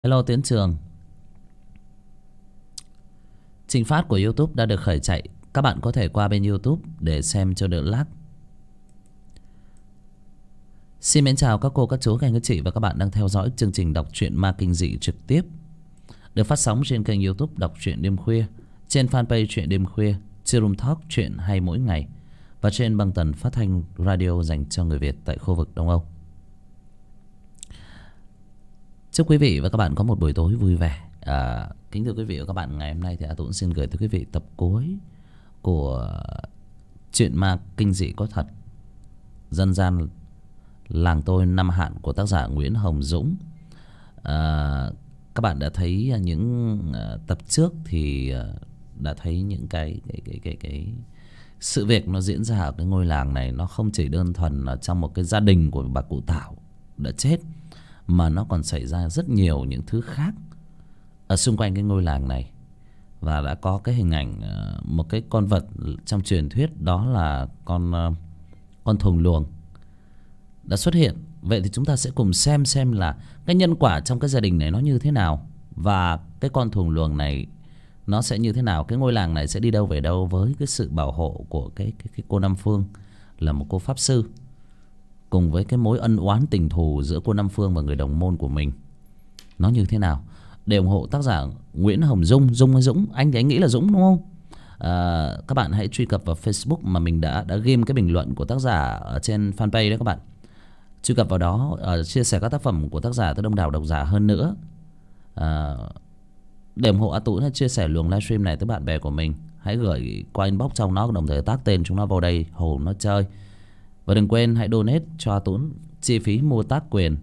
Hello Tiến Trường. Trình phát của YouTube đã được khởi chạy. Các bạn có thể qua bên YouTube để xem cho đỡ lag. Xin mến chào các cô, các chú, các anh, các chị và các bạn đang theo dõi chương trình đọc truyện ma kinh dị trực tiếp được phát sóng trên kênh YouTube Đọc truyện đêm khuya, trên fanpage Truyện đêm khuya, trên Room Talk truyện hay mỗi ngày và trên băng tần phát thanh radio dành cho người Việt tại khu vực Đông Âu. Chúc quý vị và các bạn có một buổi tối vui vẻ. Kính thưa quý vị và các bạn, ngày hôm nay thì A Tũng xin gửi tới quý vị tập cuối của truyện ma kinh dị có thật dân gian Làng Tôi Năm Hạn của tác giả Nguyễn Hồng Dũng. Các bạn đã thấy những tập trước thì đã thấy những cái sự việc nó diễn ra ở cái ngôi làng này. Nó không chỉ đơn thuần là trong một cái gia đình của bà cụ Tảo đã chết, mà nó còn xảy ra rất nhiều những thứ khác ở xung quanh cái ngôi làng này. Và đã có cái hình ảnh một cái con vật trong truyền thuyết, đó là con thùng luồng đã xuất hiện. Vậy thì chúng ta sẽ cùng xem là cái nhân quả trong cái gia đình này nó như thế nào, và cái con thùng luồng này nó sẽ như thế nào. Cái ngôi làng này sẽ đi đâu về đâu với cái sự bảo hộ của cái cô Năm Phương, là một cô pháp sư, cùng với cái mối ân oán tình thù giữa cô Năm Phương và người đồng môn của mình, nó như thế nào. Để ủng hộ tác giả Nguyễn Hồng Dung, Dung hay Dũng, anh thì anh nghĩ là Dũng đúng không? Các bạn hãy truy cập vào Facebook mà mình đã ghim cái bình luận của tác giả ở trên fanpage đó. Các bạn truy cập vào đó, chia sẻ các tác phẩm của tác giả tới đông đảo độc giả hơn nữa. Để ủng hộ A Tũng, chia sẻ luồng livestream này tới bạn bè của mình, hãy gửi qua inbox trong nó, đồng thời tác tên chúng nó vào đây hồ nó chơi. Và đừng quên hãy donate cho A Tũng chi phí mua tác quyền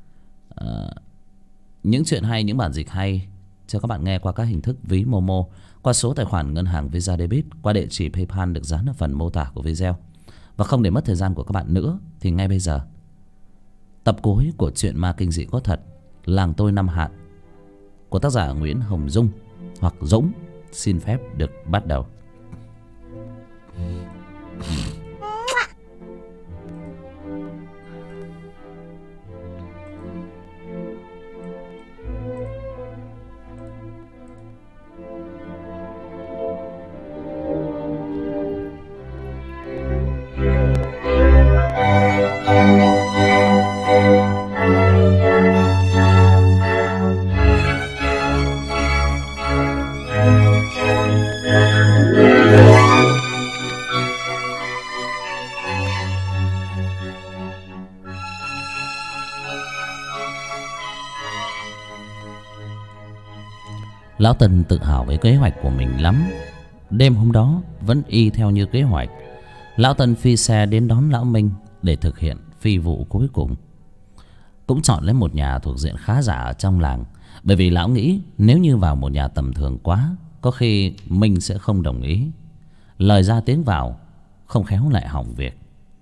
những chuyện hay, những bản dịch hay cho các bạn nghe qua các hình thức ví Momo, qua số tài khoản ngân hàng Visa Debit, qua địa chỉ PayPal được dán ở phần mô tả của video. Và không để mất thời gian của các bạn nữa thì ngay bây giờ, tập cuối của truyện ma kinh dị có thật Làng Tôi Năm Hạn của tác giả Nguyễn Hồng Dung hoặc Dũng xin phép được bắt đầu. Lão Tân tự hào với kế hoạch của mình lắm. Đêm hôm đó vẫn y theo như kế hoạch, Lão Tân phi xe đến đón Lão Minh để thực hiện phi vụ cuối cùng. Cũng chọn lấy một nhà thuộc diện khá giả ở trong làng, bởi vì lão nghĩ nếu như vào một nhà tầm thường quá, có khi Minh sẽ không đồng ý. Lời ra tiếng vào, không khéo lại hỏng việc.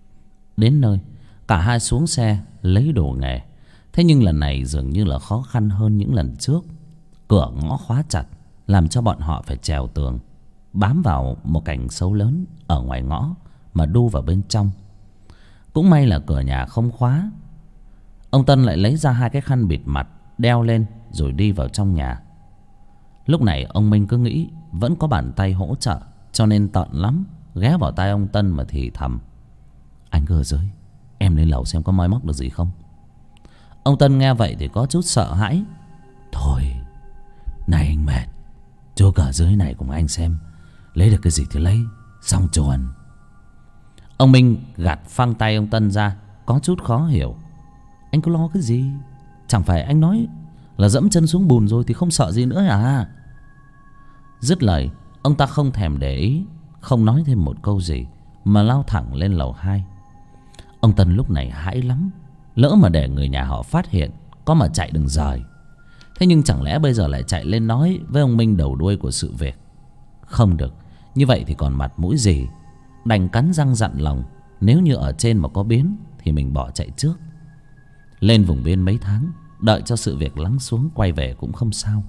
Đến nơi, cả hai xuống xe lấy đồ nghề. Thế nhưng lần này dường như là khó khăn hơn những lần trước. Cửa ngõ khóa chặt, làm cho bọn họ phải trèo tường, bám vào một cành sấu lớn ở ngoài ngõ mà đu vào bên trong. Cũng may là cửa nhà không khóa. Ông Tân lại lấy ra hai cái khăn bịt mặt, đeo lên rồi đi vào trong nhà. Lúc này ông Minh cứ nghĩ vẫn có bàn tay hỗ trợ, cho nên tợn lắm ghé vào tai ông Tân mà thì thầm: "Anh cứ ở dưới, em lên lầu xem có moi móc được gì không." Ông Tân nghe vậy thì có chút sợ hãi: "Thôi, này anh mệt, chú cả dưới này cùng anh xem, lấy được cái gì thì lấy, xong chuồn." Ông Minh gạt phăng tay ông Tân ra, có chút khó hiểu: "Anh có lo cái gì? Chẳng phải anh nói là dẫm chân xuống bùn rồi thì không sợ gì nữa à?" Dứt lời, ông ta không thèm để ý, không nói thêm một câu gì mà lao thẳng lên lầu 2. Ông Tân lúc này hãi lắm, lỡ mà để người nhà họ phát hiện, có mà chạy đừng rời. Thế nhưng chẳng lẽ bây giờ lại chạy lên nói với ông Minh đầu đuôi của sự việc? Không được, như vậy thì còn mặt mũi gì. Đành cắn răng dặn lòng, nếu như ở trên mà có biến thì mình bỏ chạy trước. Lên vùng biên mấy tháng, đợi cho sự việc lắng xuống quay về cũng không sao.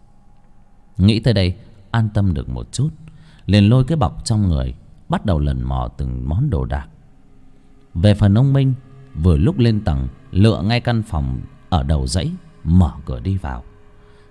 Nghĩ tới đây, an tâm được một chút, liền lôi cái bọc trong người, bắt đầu lần mò từng món đồ đạc. Về phần ông Minh, vừa lúc lên tầng, lựa ngay căn phòng ở đầu dãy, mở cửa đi vào.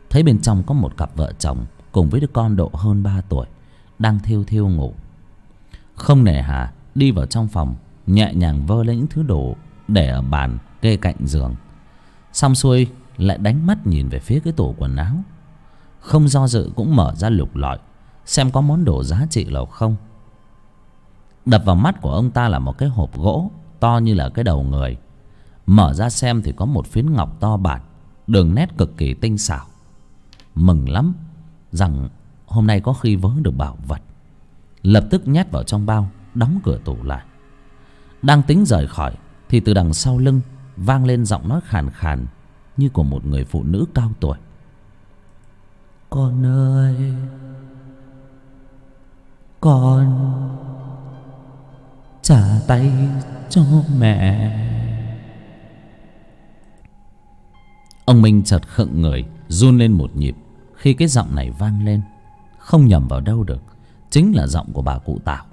thấy bên trong có một cặp vợ chồng cùng với đứa con độ hơn 3 tuổi đang thiêu thiêu ngủ. Không nề hà đi vào trong phòng, nhẹ nhàng vơ lấy những thứ đồ để ở bàn kê cạnh giường. Xong xuôi lại đánh mắt nhìn về phía cái tủ quần áo, không do dự cũng mở ra lục lọi xem có món đồ giá trị nào không. Đập vào mắt của ông ta là một cái hộp gỗ to như là cái đầu người. Mở ra xem thì có một phiến ngọc to bản, đường nét cực kỳ tinh xảo. Mừng lắm rằng hôm nay có khi vớ được bảo vật, lập tức nhét vào trong bao, đóng cửa tủ lại. Đang tính rời khỏi thì từ đằng sau lưng vang lên giọng nói khàn khàn như của một người phụ nữ cao tuổi. Con ơi, con trả tay cho mẹ. Ông Minh chợt khựng người, run lên một nhịp khi cái giọng này vang lên. Không nhầm vào đâu được, chính là giọng của bà cụ Tảo.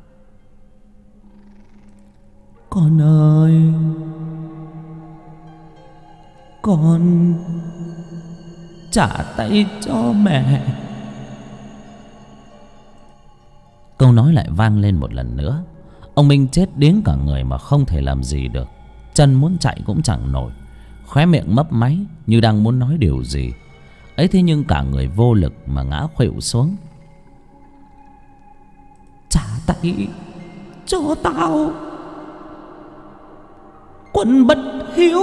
Con ơi, con trả tay cho mẹ. Câu nói lại vang lên một lần nữa. Ông Minh chết điếng cả người mà không thể làm gì được. Chân muốn chạy cũng chẳng nổi, khóe miệng mấp máy như đang muốn nói điều gì ấy, thế nhưng cả người vô lực mà ngã khuỵu xuống. Trả tay cho tao, quân bất hiếu.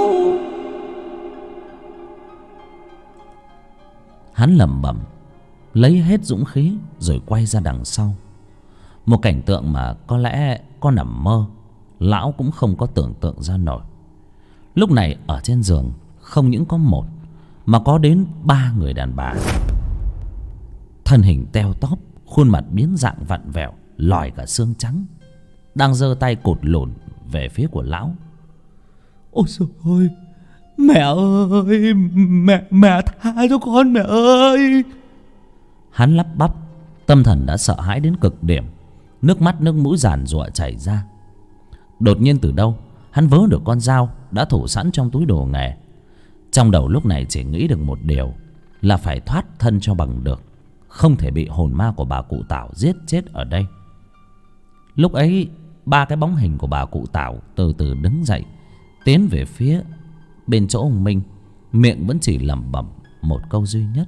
Hắn lẩm bẩm lấy hết dũng khí rồi quay ra đằng sau. Một cảnh tượng mà có lẽ có nằm mơ lão cũng không có tưởng tượng ra nổi. Lúc này ở trên giường không những có một mà có đến 3 người đàn bà, thân hình teo tóp, khuôn mặt biến dạng vặn vẹo, lòi cả xương trắng, đang giơ tay cụt lủn về phía của lão. Ôi trời ơi, mẹ ơi, mẹ tha cho con, mẹ ơi. Hắn lắp bắp, tâm thần đã sợ hãi đến cực điểm, nước mắt nước mũi giàn giụa chảy ra. Đột nhiên từ đâu hắn vớ được con dao đã thủ sẵn trong túi đồ nghề. Trong đầu lúc này chỉ nghĩ được một điều là phải thoát thân cho bằng được, không thể bị hồn ma của bà cụ Tảo giết chết ở đây. Lúc ấy 3 cái bóng hình của bà cụ Tảo từ từ đứng dậy, tiến về phía bên chỗ ông Minh, miệng vẫn chỉ lẩm bẩm một câu duy nhất: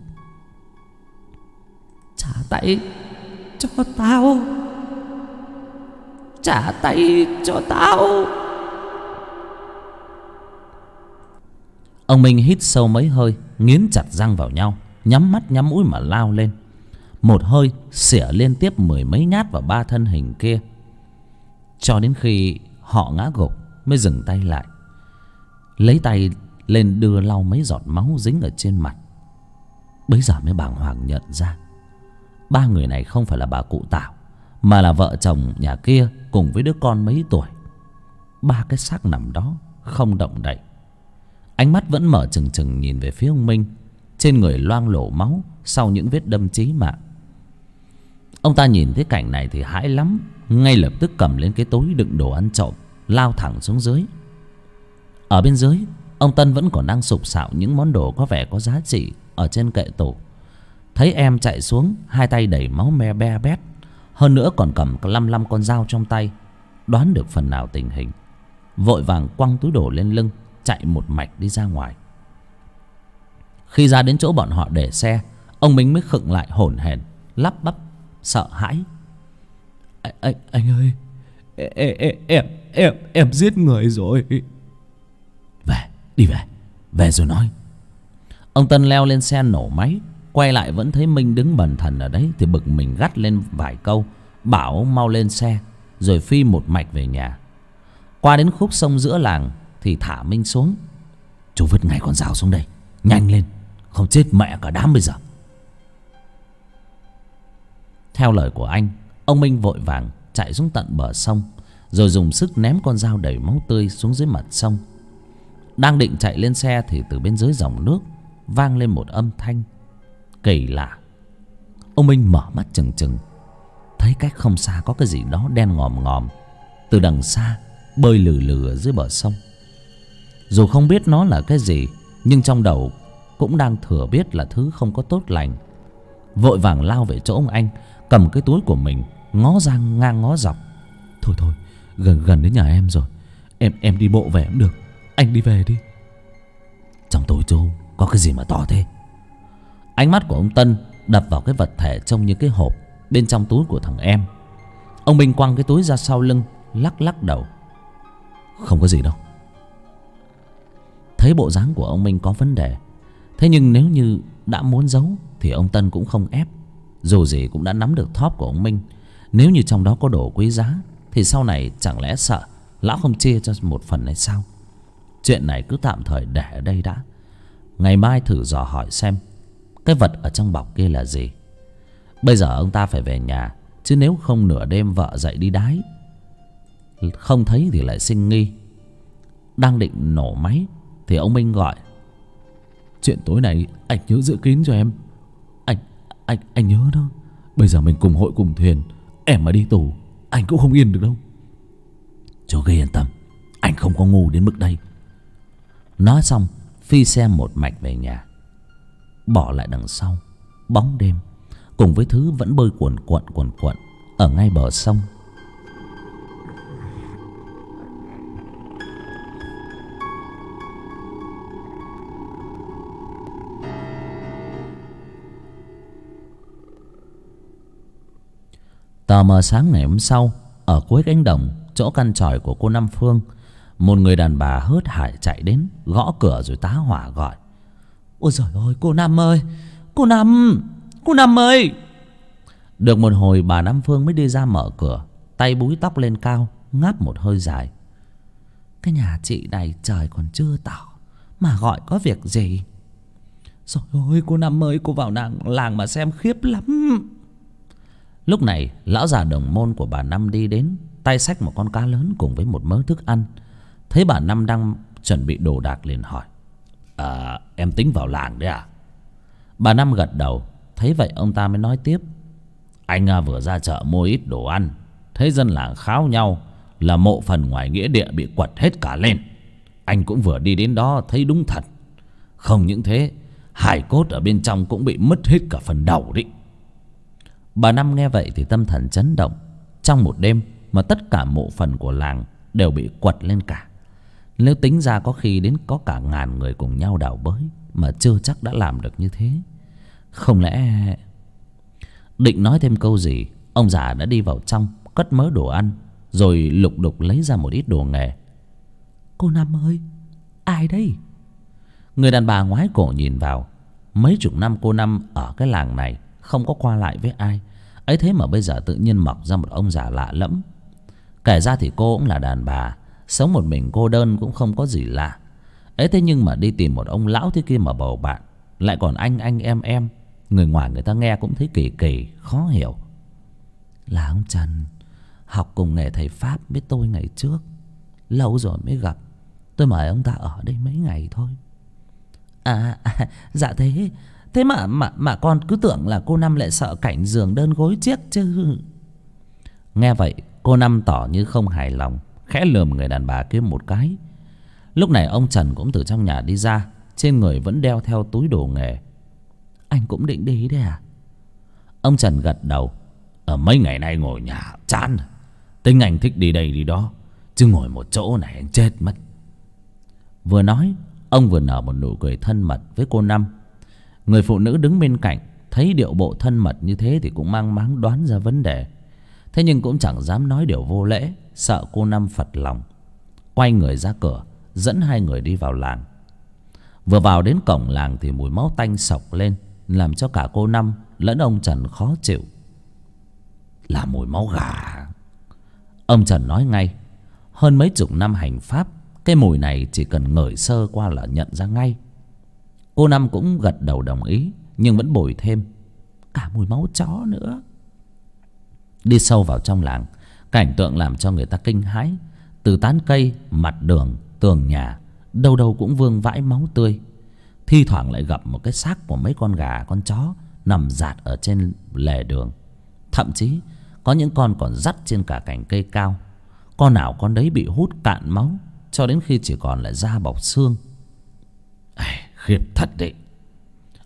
trả tay cho tao, trả tay cho tao. Ông Minh hít sâu mấy hơi, nghiến chặt răng vào nhau, nhắm mắt nhắm mũi mà lao lên. Một hơi xỉa liên tiếp 10 mấy nhát vào 3 thân hình kia, cho đến khi họ ngã gục mới dừng tay lại, lấy tay lên đưa lau mấy giọt máu dính ở trên mặt. Bấy giờ mới bàng hoàng nhận ra 3 người này không phải là bà cụ Tảo, mà là vợ chồng nhà kia cùng với đứa con mấy tuổi. 3 cái xác nằm đó không động đậy, ánh mắt vẫn mở trừng trừng nhìn về phía ông Minh, trên người loang lổ máu sau những vết đâm chí mạng. Ông ta nhìn thấy cảnh này thì hãi lắm, ngay lập tức cầm lên cái túi đựng đồ ăn trộm, lao thẳng xuống dưới. Ở bên dưới, ông Tân vẫn còn đang sục sạo những món đồ có vẻ có giá trị ở trên kệ tủ. Thấy em chạy xuống, hai tay đầy máu me be bét, hơn nữa còn cầm 55 con dao trong tay, đoán được phần nào tình hình, vội vàng quăng túi đồ lên lưng, chạy một mạch đi ra ngoài. Khi ra đến chỗ bọn họ để xe, ông Minh mới khựng lại hổn hển, lắp bắp sợ hãi: Anh ơi, em giết người rồi. Đi về rồi nói. Ông Tân leo lên xe nổ máy, quay lại vẫn thấy Minh đứng bần thần ở đấy thì bực mình gắt lên vài câu, bảo ông mau lên xe rồi phi một mạch về nhà. Qua đến khúc sông giữa làng thì thả Minh xuống: chú vứt ngay con dao xuống đây, nhanh lên, không chết mẹ cả đám bây giờ. Theo lời của anh, ông Minh vội vàng chạy xuống tận bờ sông, rồi dùng sức ném con dao đầy máu tươi xuống dưới mặt sông. Đang định chạy lên xe thì từ bên dưới dòng nước vang lên một âm thanh kỳ lạ. Ông Minh mở mắt trừng trừng, thấy cách không xa có cái gì đó đen ngòm ngòm từ đằng xa bơi lừ lừ ở dưới bờ sông. Dù không biết nó là cái gì, nhưng trong đầu cũng đang thừa biết là thứ không có tốt lành, vội vàng lao về chỗ ông anh, cầm cái túi của mình ngó ra ngang ngó dọc. Thôi thôi, gần đến nhà em rồi, em đi bộ về cũng được, anh đi về đi. Trong túi chú có cái gì mà to thế? Ánh mắt của ông Tân đập vào cái vật thể trông như cái hộp bên trong túi của thằng em. Ông Minh quăng cái túi ra sau lưng, lắc lắc đầu. Không có gì đâu. Thấy bộ dáng của ông Minh có vấn đề, thế nhưng nếu như đã muốn giấu thì ông Tân cũng không ép. Dù gì cũng đã nắm được thóp của ông Minh. Nếu như trong đó có đồ quý giá thì sau này chẳng lẽ sợ lão không chia cho một phần hay sao? Chuyện này cứ tạm thời để ở đây đã. Ngày mai thử dò hỏi xem cái vật ở trong bọc kia là gì. Bây giờ ông ta phải về nhà, chứ nếu không nửa đêm vợ dậy đi đái, không thấy thì lại sinh nghi. Đang định nổ máy thì ông Minh gọi. Chuyện tối nay anh nhớ giữ kín cho em. Anh nhớ đó. Bây giờ mình cùng hội cùng thuyền, em mà đi tù anh cũng không yên được đâu. Chú cứ yên tâm, anh không có ngu đến mức đây. Nói xong phi xe một mạch về nhà, bỏ lại đằng sau bóng đêm cùng với thứ vẫn bơi cuồn cuộn ở ngay bờ sông. Tờ mờ sáng ngày hôm sau, ở cuối cánh đồng chỗ căn chòi của cô Năm Phương, một người đàn bà hớt hải chạy đến, gõ cửa rồi tá hỏa gọi. Ôi giời ơi, cô Năm ơi, cô Năm ơi. Được một hồi bà Năm Phương mới đi ra mở cửa, tay búi tóc lên cao, ngáp một hơi dài. Cái nhà chị này trời còn chưa tỏ mà gọi có việc gì? Rồi ôi cô Năm ơi, cô vào làng mà xem khiếp lắm. Lúc này lão già đồng môn của bà Năm đi đến, tay xách một con cá lớn cùng với một mớ thức ăn. Thấy bà Năm đang chuẩn bị đồ đạc liền hỏi. Em tính vào làng đấy à? Bà Năm gật đầu. Thấy vậy ông ta mới nói tiếp. Anh vừa ra chợ mua ít đồ ăn, thấy dân làng kháo nhau là mộ phần ngoài nghĩa địa bị quật hết cả lên. Anh cũng vừa đi đến đó thấy đúng thật. Không những thế, hài cốt ở bên trong cũng bị mất hết cả phần đầu đấy. Bà Năm nghe vậy thì tâm thần chấn động. Trong một đêm mà tất cả mộ phần của làng đều bị quật lên cả. Nếu tính ra có khi đến có cả ngàn người cùng nhau đào bới mà chưa chắc đã làm được như thế. Không lẽ... Định nói thêm câu gì, ông già đã đi vào trong cất mớ đồ ăn, rồi lục đục lấy ra một ít đồ nghề. Cô Năm ơi, ai đây? Người đàn bà ngoái cổ nhìn vào. Mấy chục năm cô Năm ở cái làng này không có qua lại với ai, ấy thế mà bây giờ tự nhiên mọc ra một ông già lạ lẫm. Kể ra thì cô cũng là đàn bà, sống một mình cô đơn cũng không có gì lạ. Ấy thế nhưng mà đi tìm một ông lão thế kia mà bầu bạn, lại còn anh em, người ngoài người ta nghe cũng thấy kỳ kỳ, khó hiểu. Là ông Trần, học cùng nghề thầy Pháp với tôi ngày trước, lâu rồi mới gặp. Tôi mời ông ta ở đây mấy ngày thôi. Dạ thế mà con cứ tưởng là cô Năm lại sợ cảnh giường đơn gối chiếc chứ. Nghe vậy cô Năm tỏ như không hài lòng, khẽ lườm người đàn bà kia một cái. Lúc này ông Trần cũng từ trong nhà đi ra, trên người vẫn đeo theo túi đồ nghề. Anh cũng định đi đấy à? Ông Trần gật đầu. Ở mấy ngày nay ngồi nhà chán, tính anh thích đi đây đi đó, chứ ngồi một chỗ này anh chết mất. Vừa nói ông vừa nở một nụ cười thân mật với cô Năm. Người phụ nữ đứng bên cạnh thấy điệu bộ thân mật như thế thì cũng mang máng đoán ra vấn đề. Thế nhưng cũng chẳng dám nói điều vô lễ, sợ cô Năm phật lòng. Quay người ra cửa, dẫn hai người đi vào làng. Vừa vào đến cổng làng thì mùi máu tanh sộc lên, làm cho cả cô Năm lẫn ông Trần khó chịu. Là mùi máu gà. Ông Trần nói ngay. Hơn mấy chục năm hành pháp, cái mùi này chỉ cần ngửi sơ qua là nhận ra ngay. Cô Năm cũng gật đầu đồng ý, nhưng vẫn bồi thêm. Cả mùi máu chó nữa. Đi sâu vào trong làng, cảnh tượng làm cho người ta kinh hãi. Từ tán cây, mặt đường, tường nhà, đâu đâu cũng vương vãi máu tươi. Thi thoảng lại gặp một cái xác của mấy con gà con chó nằm rạt ở trên lề đường. Thậm chí có những con còn dắt trên cả cành cây cao. Con nào con đấy bị hút cạn máu, cho đến khi chỉ còn lại da bọc xương. Khiếp thật đấy.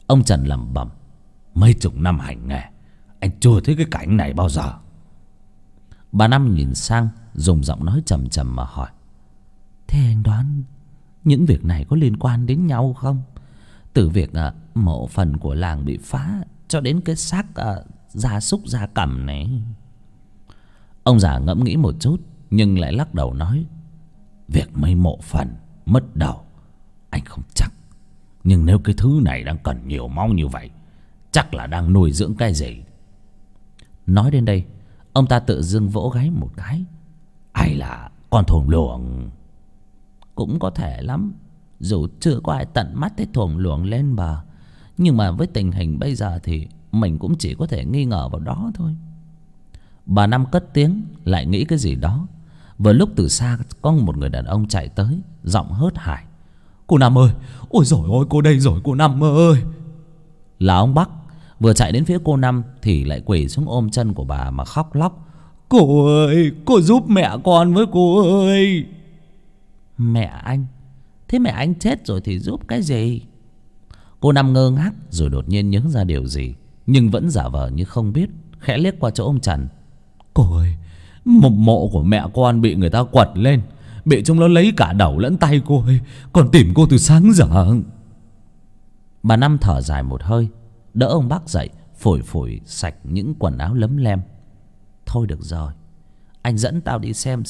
Ông Trần lẩm bẩm: mấy chục năm hành nghề, anh chưa thấy cái cảnh này bao giờ. Bà Năm nhìn sang, dùng giọng nói trầm trầm mà hỏi: thế anh đoán những việc này có liên quan đến nhau không? Từ việc mộ phần của làng bị phá cho đến cái xác gia súc gia cầm này. Ông già ngẫm nghĩ một chút nhưng lại lắc đầu nói: việc mấy mộ phần mất đầu anh không chắc, nhưng nếu cái thứ này đang cần nhiều máu như vậy, chắc là đang nuôi dưỡng cái gì. Nói đến đây, ông ta tự dưng vỗ gáy một cái: hay là con thuồng luồng? Cũng có thể lắm. Dù chưa có ai tận mắt thấy thuồng luồng lên bờ, nhưng mà với tình hình bây giờ thì mình cũng chỉ có thể nghi ngờ vào đó thôi. Bà Năm cất tiếng lại nghĩ cái gì đó. Vừa lúc từ xa có một người đàn ông chạy tới, giọng hớt hải: cô Năm ơi! Ôi dồi ôi, cô đây rồi cô Năm ơi! Là ông Bắc. Vừa chạy đến phía cô Năm thì lại quỳ xuống ôm chân của bà mà khóc lóc: cô ơi, cô giúp mẹ con với cô ơi! Mẹ anh? Thế mẹ anh chết rồi thì giúp cái gì? Cô Năm ngơ ngác rồi đột nhiên nhớ ra điều gì, nhưng vẫn giả vờ như không biết, khẽ liếc qua chỗ ông Trần: cô ơi, mộ của mẹ con bị người ta quật lên, bị chúng nó lấy cả đầu lẫn tay cô ơi. Còn tìm cô từ sáng giờ. Bà Năm thở dài một hơi, đỡ ông Bắc dậy, phủi phủi sạch những quần áo lấm lem: thôi được rồi, anh dẫn tao đi xem.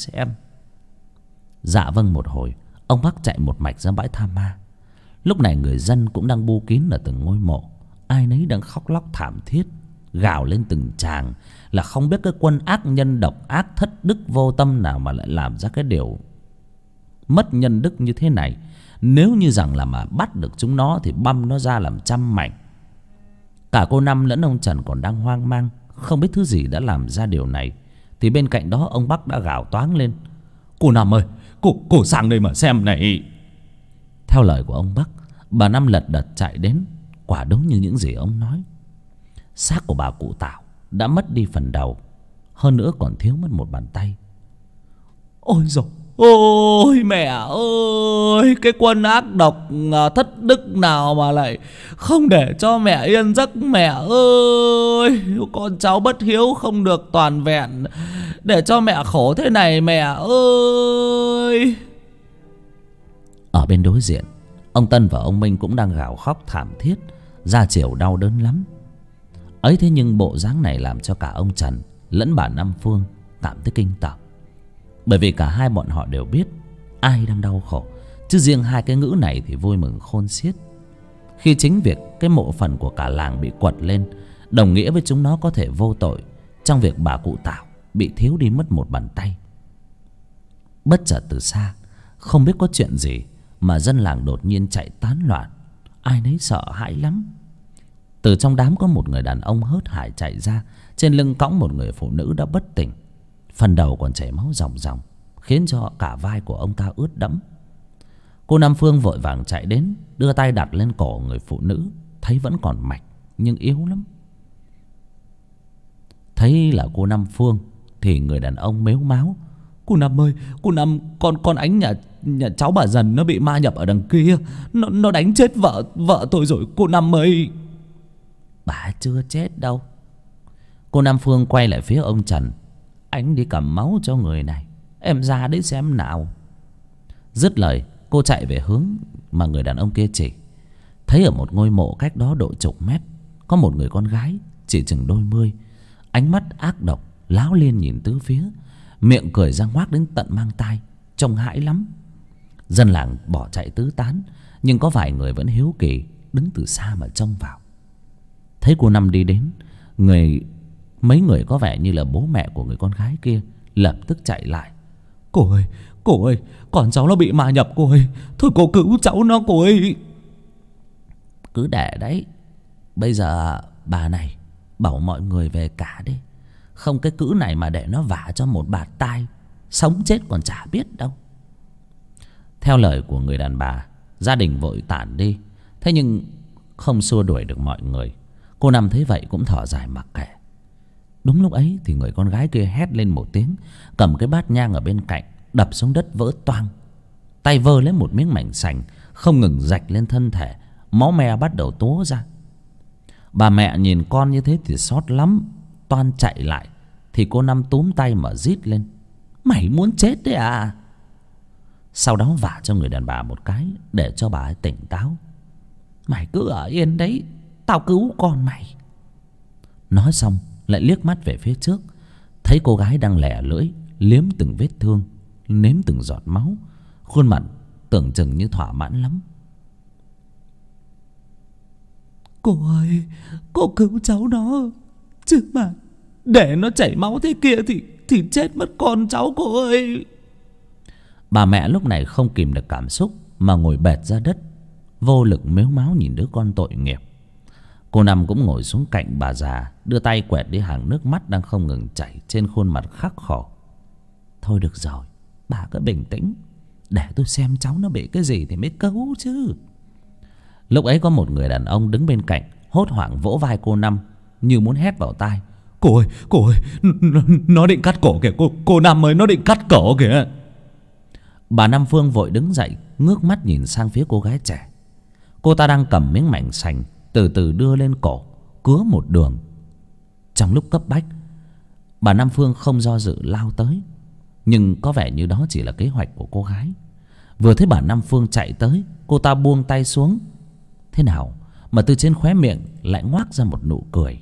Dạ vâng một hồi, ông Bắc chạy một mạch ra bãi tha ma. Lúc này người dân cũng đang bu kín ở từng ngôi mộ, ai nấy đang khóc lóc thảm thiết, gào lên từng tràng là không biết cái quân ác nhân độc ác thất đức vô tâm nào mà lại làm ra cái điều mất nhân đức như thế này. Nếu như rằng là mà bắt được chúng nó thì băm nó ra làm trăm mảnh. Cả cô Năm lẫn ông Trần còn đang hoang mang, không biết thứ gì đã làm ra điều này, thì bên cạnh đó ông Bắc đã gào toáng lên: cô Năm ơi, cô sang đây mà xem này! Theo lời của ông Bắc, bà Năm lật đật chạy đến. Quả đúng như những gì ông nói, xác của bà cụ Tảo đã mất đi phần đầu, hơn nữa còn thiếu mất một bàn tay. Ôi dồi ôi mẹ ơi, cái quân ác độc thất đức nào mà lại không để cho mẹ yên giấc. Mẹ ơi, con cháu bất hiếu không được toàn vẹn, để cho mẹ khổ thế này mẹ ơi. Ở bên đối diện, ông Tân và ông Minh cũng đang gào khóc thảm thiết, da chiều đau đớn lắm. Ấy thế nhưng bộ dáng này làm cho cả ông Trần lẫn bà Năm Phương cảm thấy kinh tởm, bởi vì cả hai bọn họ đều biết ai đang đau khổ, chứ riêng hai cái ngữ này thì vui mừng khôn xiết. Khi chính việc cái mộ phần của cả làng bị quật lên đồng nghĩa với chúng nó có thể vô tội trong việc bà cụ Tảo bị thiếu đi mất một bàn tay. Bất chợt từ xa, không biết có chuyện gì mà dân làng đột nhiên chạy tán loạn, ai nấy sợ hãi lắm. Từ trong đám có một người đàn ông hớt hải chạy ra, trên lưng cõng một người phụ nữ đã bất tỉnh, phần đầu còn chảy máu ròng ròng, khiến cho cả vai của ông ta ướt đẫm. Cô Năm Phương vội vàng chạy đến, đưa tay đặt lên cổ người phụ nữ, thấy vẫn còn mạch nhưng yếu lắm. Thấy là cô Năm Phương thì người đàn ông mếu máo: cô Năm ơi, cô Năm, con ánh nhà cháu bà Dần nó bị ma nhập ở đằng kia, nó đánh chết vợ tôi rồi cô Năm ơi. Bà chưa chết đâu. Cô Năm Phương quay lại phía ông Trần: anh đi cầm máu cho người này, em ra đấy xem nào. Dứt lời, cô chạy về hướng mà người đàn ông kia chỉ. Thấy ở một ngôi mộ cách đó độ chục mét có một người con gái chỉ chừng đôi mươi, ánh mắt ác độc láo liên nhìn tứ phía, miệng cười ra ngoác đến tận mang tai, trông hãi lắm. Dân làng bỏ chạy tứ tán, nhưng có vài người vẫn hiếu kỳ đứng từ xa mà trông vào. Thấy cô Năm đi đến, mấy người có vẻ như là bố mẹ của người con gái kia lập tức chạy lại: cô ơi, con cháu nó bị ma nhập cô ơi, thôi cô cứu cháu nó cô ơi. Cứ để đấy, bây giờ bà này bảo mọi người về cả đi, không cái cữ này mà để nó vả cho một bạt tai, sống chết còn chả biết đâu. Theo lời của người đàn bà, gia đình vội tản đi, thế nhưng không xua đuổi được mọi người. Cô Năm thấy vậy cũng thở dài mặc kệ. Đúng lúc ấy thì người con gái kia hét lên một tiếng, cầm cái bát nhang ở bên cạnh đập xuống đất vỡ toang, tay vơ lấy một miếng mảnh sành không ngừng rạch lên thân thể, máu me bắt đầu túa ra. Bà mẹ nhìn con như thế thì xót lắm, toan chạy lại thì cô Năm túm tay mà rít lên: "Mày muốn chết đấy à?" Sau đó vả cho người đàn bà một cái để cho bà ấy tỉnh táo. "Mày cứ ở yên đấy, tao cứu con mày." Nói xong lại liếc mắt về phía trước, thấy cô gái đang lẻ lưỡi liếm từng vết thương, nếm từng giọt máu, khuôn mặt tưởng chừng như thỏa mãn lắm. "Cô ơi, cô cứu cháu nó, chứ mà để nó chảy máu thế kia thì chết mất con cháu cô ơi." Bà mẹ lúc này không kìm được cảm xúc mà ngồi bệt ra đất, vô lực mếu máo nhìn đứa con tội nghiệp. Cô Năm cũng ngồi xuống cạnh bà già, đưa tay quẹt đi hàng nước mắt đang không ngừng chảy trên khuôn mặt khắc khổ. "Thôi được rồi, bà cứ bình tĩnh, để tôi xem cháu nó bị cái gì thì mới cứu chứ." Lúc ấy có một người đàn ông đứng bên cạnh, hốt hoảng vỗ vai cô Năm như muốn hét vào tai: Cô ơi, nó định cắt cổ kìa, cô Năm ơi, nó định cắt cổ kìa." Bà Năm Phương vội đứng dậy, ngước mắt nhìn sang phía cô gái trẻ. Cô ta đang cầm miếng mảnh sành từ từ đưa lên cổ, cứa một đường. Trong lúc cấp bách, bà Năm Phương không do dự lao tới, nhưng có vẻ như đó chỉ là kế hoạch của cô gái. Vừa thấy bà Năm Phương chạy tới, cô ta buông tay xuống. Thế nào mà từ trên khóe miệng lại ngoác ra một nụ cười.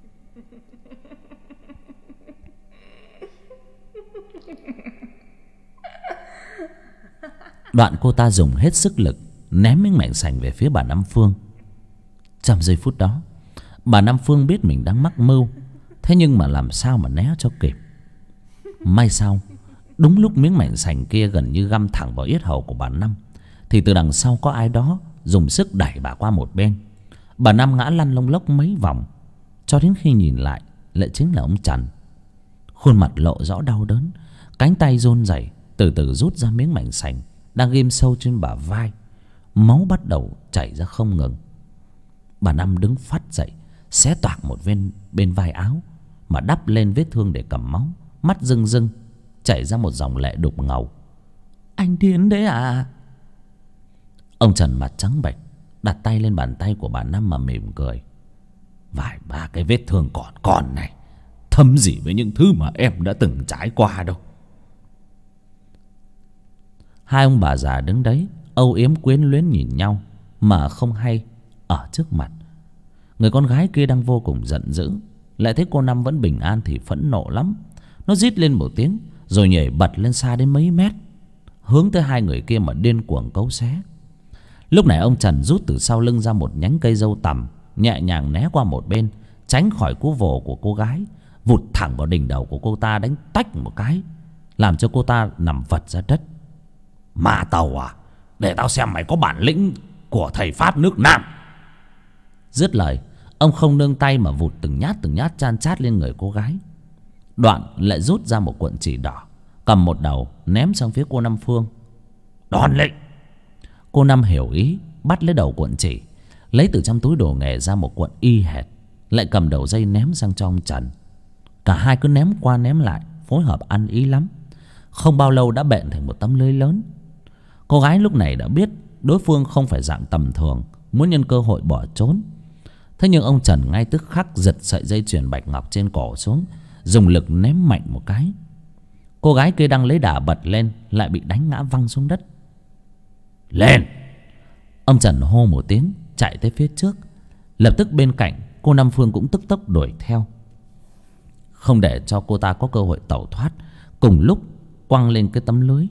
Đoạn cô ta dùng hết sức lực ném miếng mảnh sành về phía bà Năm Phương. Trong giây phút đó, bà Năm Phương biết mình đang mắc mưu, thế nhưng mà làm sao mà né cho kịp. May sao đúng lúc miếng mảnh sành kia gần như găm thẳng vào yết hầu của bà Năm, thì từ đằng sau có ai đó dùng sức đẩy bà qua một bên. Bà Năm ngã lăn lông lốc mấy vòng, cho đến khi nhìn lại chính là ông Trần. Khuôn mặt lộ rõ đau đớn, cánh tay run rẩy từ từ rút ra miếng mảnh sành đang ghim sâu trên bả vai. Máu bắt đầu chảy ra không ngừng. Bà Năm đứng phắt dậy, xé toạc một bên vai áo mà đắp lên vết thương để cầm máu, mắt rưng rưng chảy ra một dòng lệ đục ngầu. "Anh điên đấy à?" Ông Trần mặt trắng bệch đặt tay lên bàn tay của bà Năm mà mỉm cười: "Vài ba cái vết thương còn này thấm gì với những thứ mà em đã từng trải qua đâu." Hai ông bà già đứng đấy âu yếm quyến luyến nhìn nhau mà không hay. Ở trước mặt người con gái kia đang vô cùng giận dữ, lại thấy cô Năm vẫn bình an thì phẫn nộ lắm. Nó rít lên một tiếng rồi nhảy bật lên xa đến mấy mét, hướng tới hai người kia mà điên cuồng cấu xé. Lúc này ông Trần rút từ sau lưng ra một nhánh cây dâu tằm, nhẹ nhàng né qua một bên, tránh khỏi cú vồ của cô gái, vụt thẳng vào đỉnh đầu của cô ta, đánh tách một cái làm cho cô ta nằm vật ra đất. "Ma Tàu à, để tao xem mày có bản lĩnh của thầy Pháp nước Nam." Dứt lời, ông không nương tay mà vụt từng nhát chan chát lên người cô gái. Đoạn lại rút ra một cuộn chỉ đỏ, cầm một đầu ném sang phía cô Năm Phương. "Đón lệnh." Cô Năm hiểu ý, bắt lấy đầu cuộn chỉ, lấy từ trong túi đồ nghề ra một cuộn y hệt, lại cầm đầu dây ném sang cho ông Trần. Cả hai cứ ném qua ném lại, phối hợp ăn ý lắm. Không bao lâu đã bện thành một tấm lưới lớn. Cô gái lúc này đã biết đối phương không phải dạng tầm thường, muốn nhân cơ hội bỏ trốn. Thế nhưng ông Trần ngay tức khắc giật sợi dây chuyền bạch ngọc trên cổ xuống, dùng lực ném mạnh một cái. Cô gái kia đang lấy đà bật lên lại bị đánh ngã văng xuống đất. "Lên!" Ông Trần hô một tiếng, chạy tới phía trước. Lập tức bên cạnh cô Năm Phương cũng tức tốc đuổi theo, không để cho cô ta có cơ hội tẩu thoát. Cùng lúc quăng lên cái tấm lưới.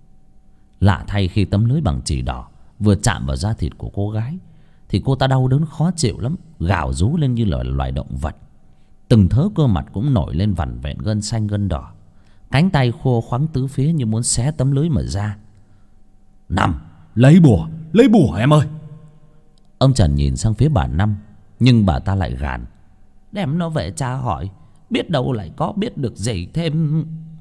Lạ thay, khi tấm lưới bằng chỉ đỏ vừa chạm vào da thịt của cô gái thì cô ta đau đớn khó chịu lắm, gào rú lên như là loài động vật. Từng thớ cơ mặt cũng nổi lên vằn vện gân xanh gân đỏ, cánh tay khô khoắng tứ phía như muốn xé tấm lưới mà ra. "Năm, lấy bùa em ơi." Ông Trần nhìn sang phía bà Năm, nhưng bà ta lại gàn: "Đem nó về tra hỏi, biết đâu lại có biết được gì thêm."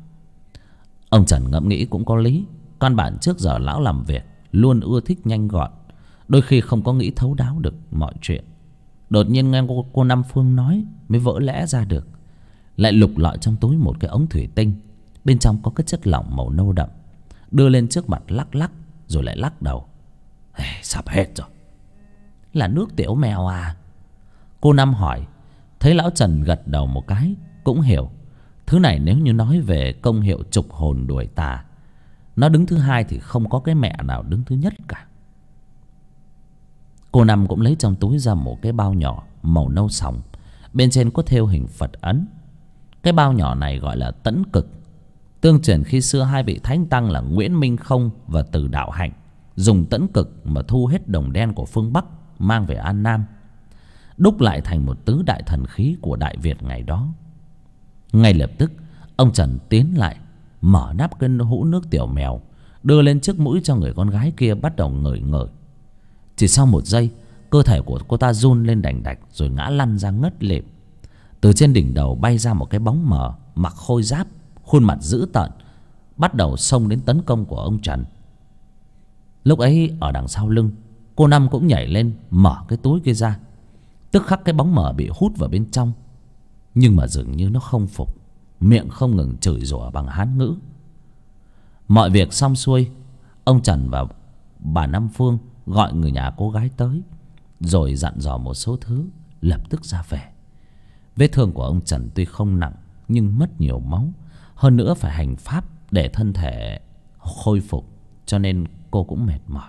Ông Trần ngẫm nghĩ cũng có lý. Căn bản trước giờ lão làm việc luôn ưa thích nhanh gọn, đôi khi không có nghĩ thấu đáo được mọi chuyện. Đột nhiên nghe cô Năm Phương nói mới vỡ lẽ ra được. Lại lục lọi trong túi một cái ống thủy tinh, bên trong có cái chất lỏng màu nâu đậm, đưa lên trước mặt lắc lắc rồi lại lắc đầu: "Sắp hết rồi." "Là nước tiểu mèo à?" Cô Năm hỏi, thấy lão Trần gật đầu một cái, cũng hiểu. Thứ này nếu như nói về công hiệu trục hồn đuổi tà, nó đứng thứ hai thì không có cái mẹ nào đứng thứ nhất cả. Cô Năm cũng lấy trong túi ra một cái bao nhỏ màu nâu sòng, bên trên có thêu hình Phật ấn. Cái bao nhỏ này gọi là tẫn cực. Tương truyền khi xưa hai vị thánh tăng là Nguyễn Minh Không và Từ Đạo Hạnh dùng tẫn cực mà thu hết đồng đen của phương Bắc mang về An Nam, đúc lại thành một tứ đại thần khí của Đại Việt ngày đó. Ngay lập tức ông Trần tiến lại, mở nắp cái hũ nước tiểu mèo, đưa lên trước mũi cho người con gái kia bắt đầu ngửi ngửi. Chỉ sau một giây, cơ thể của cô ta run lên đành đạch rồi ngã lăn ra ngất lịm. Từ trên đỉnh đầu bay ra một cái bóng mờ mặc khôi giáp, khuôn mặt dữ tợn, bắt đầu xông đến tấn công của ông Trần. Lúc ấy ở đằng sau lưng, cô Năm cũng nhảy lên mở cái túi kia ra. Tức khắc cái bóng mờ bị hút vào bên trong, nhưng mà dường như nó không phục, miệng không ngừng chửi rủa bằng Hán ngữ. Mọi việc xong xuôi, ông Trần và bà Năm Phương gọi người nhà cô gái tới, rồi dặn dò một số thứ, lập tức ra về. Vết thương của ông Trần tuy không nặng nhưng mất nhiều máu, hơn nữa phải hành pháp để thân thể khôi phục, cho nên cô cũng mệt mỏi.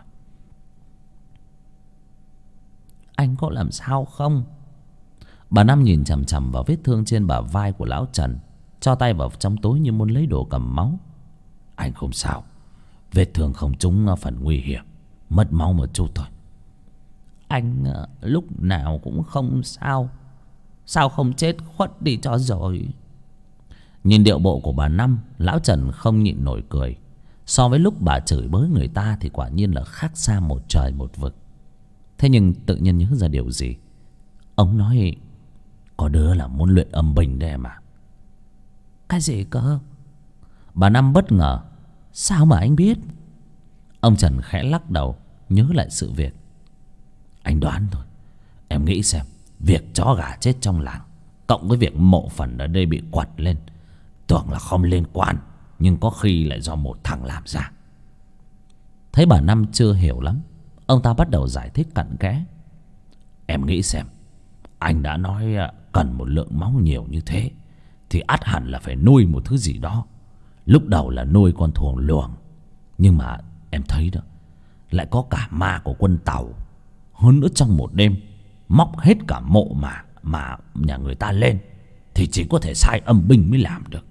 Anh có làm sao không? Bà Năm nhìn chằm chằm vào vết thương trên bả vai của lão Trần, cho tay vào trong túi như muốn lấy đồ cầm máu. Anh không sao, vết thương không trúng phần nguy hiểm, mất máu một chút thôi. Anh lúc nào cũng không sao, sao không chết khuất đi cho rồi. Nhìn điệu bộ của bà Năm, lão Trần không nhịn nổi cười. So với lúc bà chửi bới người ta thì quả nhiên là khác xa một trời một vực. Thế nhưng tự nhiên nhớ ra điều gì, ông nói, có đứa là muốn luyện âm binh đấy mà. Cái gì cơ? Bà Năm bất ngờ. Sao mà anh biết? Ông Trần khẽ lắc đầu, nhớ lại sự việc. Anh đoán thôi. Em nghĩ xem, việc chó gà chết trong làng cộng với việc mộ phần ở đây bị quật lên, tưởng là không liên quan, nhưng có khi lại do một thằng làm ra. Thấy bà Năm chưa hiểu lắm, ông ta bắt đầu giải thích cặn kẽ. Em nghĩ xem, anh đã nói cần một lượng máu nhiều như thế thì ắt hẳn là phải nuôi một thứ gì đó. Lúc đầu là nuôi con thuồng luồng, nhưng mà em thấy đó, lại có cả ma của quân Tàu. Hơn nữa trong một đêm móc hết cả mộ mà nhà người ta lên thì chỉ có thể sai âm binh mới làm được.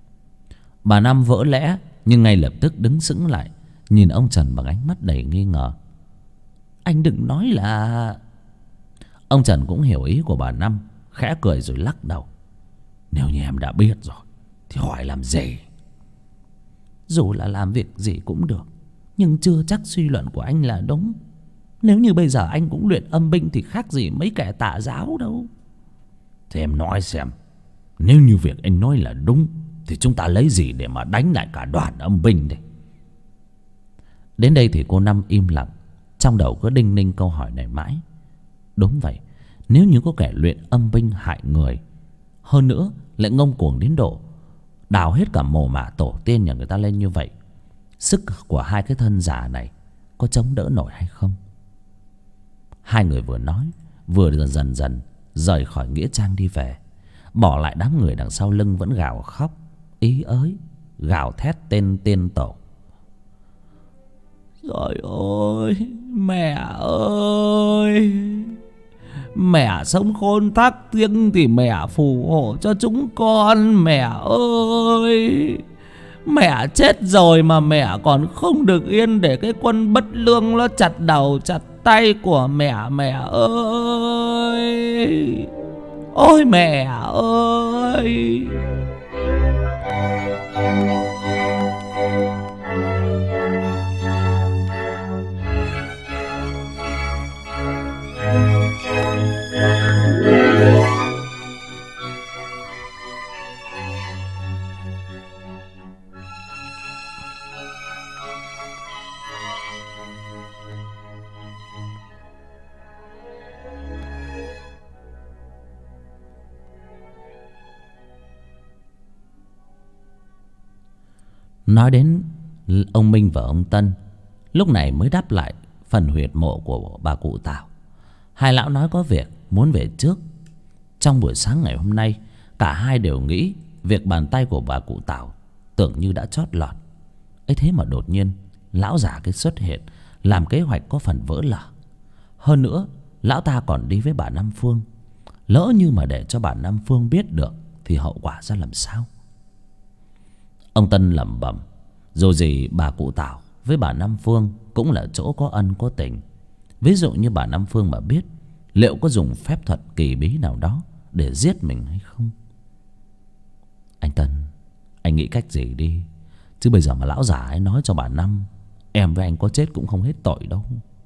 Bà Năm vỡ lẽ, nhưng ngay lập tức đứng sững lại, nhìn ông Trần bằng ánh mắt đầy nghi ngờ. Anh đừng nói là... Ông Trần cũng hiểu ý của bà Năm, khẽ cười rồi lắc đầu. Nếu như em đã biết rồi thì hỏi làm gì? Dù là làm việc gì cũng được, nhưng chưa chắc suy luận của anh là đúng. Nếu như bây giờ anh cũng luyện âm binh thì khác gì mấy kẻ tà giáo đâu. Thì em nói xem, nếu như việc anh nói là đúng thì chúng ta lấy gì để mà đánh lại cả đoàn âm binh đây? Đến đây thì cô Năm im lặng, trong đầu cứ đinh ninh câu hỏi này mãi. Đúng vậy, nếu như có kẻ luyện âm binh hại người, hơn nữa lại ngông cuồng đến độ đào hết cả mồ mả tổ tiên nhà người ta lên như vậy, sức của hai cái thân giả này có chống đỡ nổi hay không? Hai người vừa nói vừa dần dần rời khỏi nghĩa trang đi về, bỏ lại đám người đằng sau lưng vẫn gào khóc ý ới, gào thét tên tiên tổ. Trời ơi, mẹ ơi, mẹ sống khôn thác thiêng thì mẹ phù hộ cho chúng con. Mẹ ơi, mẹ chết rồi mà mẹ còn không được yên để cái quân bất lương nó chặt đầu chặt tay của mẹ. Mẹ ơi, ôi mẹ ơi. Nói đến ông Minh và ông Tân, lúc này mới đáp lại phần huyệt mộ của bà cụ Tảo. Hai lão nói có việc muốn về trước, Trong buổi sáng ngày hôm nay, cả hai đều nghĩ việc bàn tay của bà cụ Tảo tưởng như đã chót lọt. ấy thế mà đột nhiên lão già cái xuất hiện, làm kế hoạch có phần vỡ lở. Hơn nữa lão ta còn đi với bà Năm Phương. Lỡ như mà để cho bà Năm Phương biết được thì hậu quả ra làm sao? Ông Tân lẩm bẩm. Dù gì bà cụ Tảo với bà Năm Phương cũng là chỗ có ân có tình. Ví dụ như bà Năm Phương mà biết, liệu có dùng phép thuật kỳ bí nào đó để giết mình hay không? Anh Tân, anh nghĩ cách gì đi, chứ bây giờ mà lão già ấy nói cho bà Năm, em với anh có chết cũng không hết tội đâu.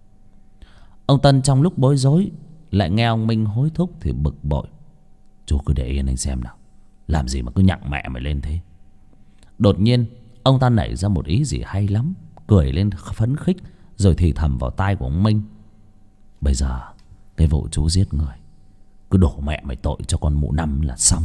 Ông Tân trong lúc bối rối lại nghe ông Minh hối thúc thì bực bội. Chú cứ để yên anh xem nào, làm gì mà cứ nhặng mẹ mày lên thế. Đột nhiên ông ta nảy ra một ý gì hay lắm, cười lên phấn khích, rồi thì thầm vào tai của ông Minh. Bây giờ cái vụ chú giết người, cứ đổ mẹ mày tội cho con mụ Năm là xong.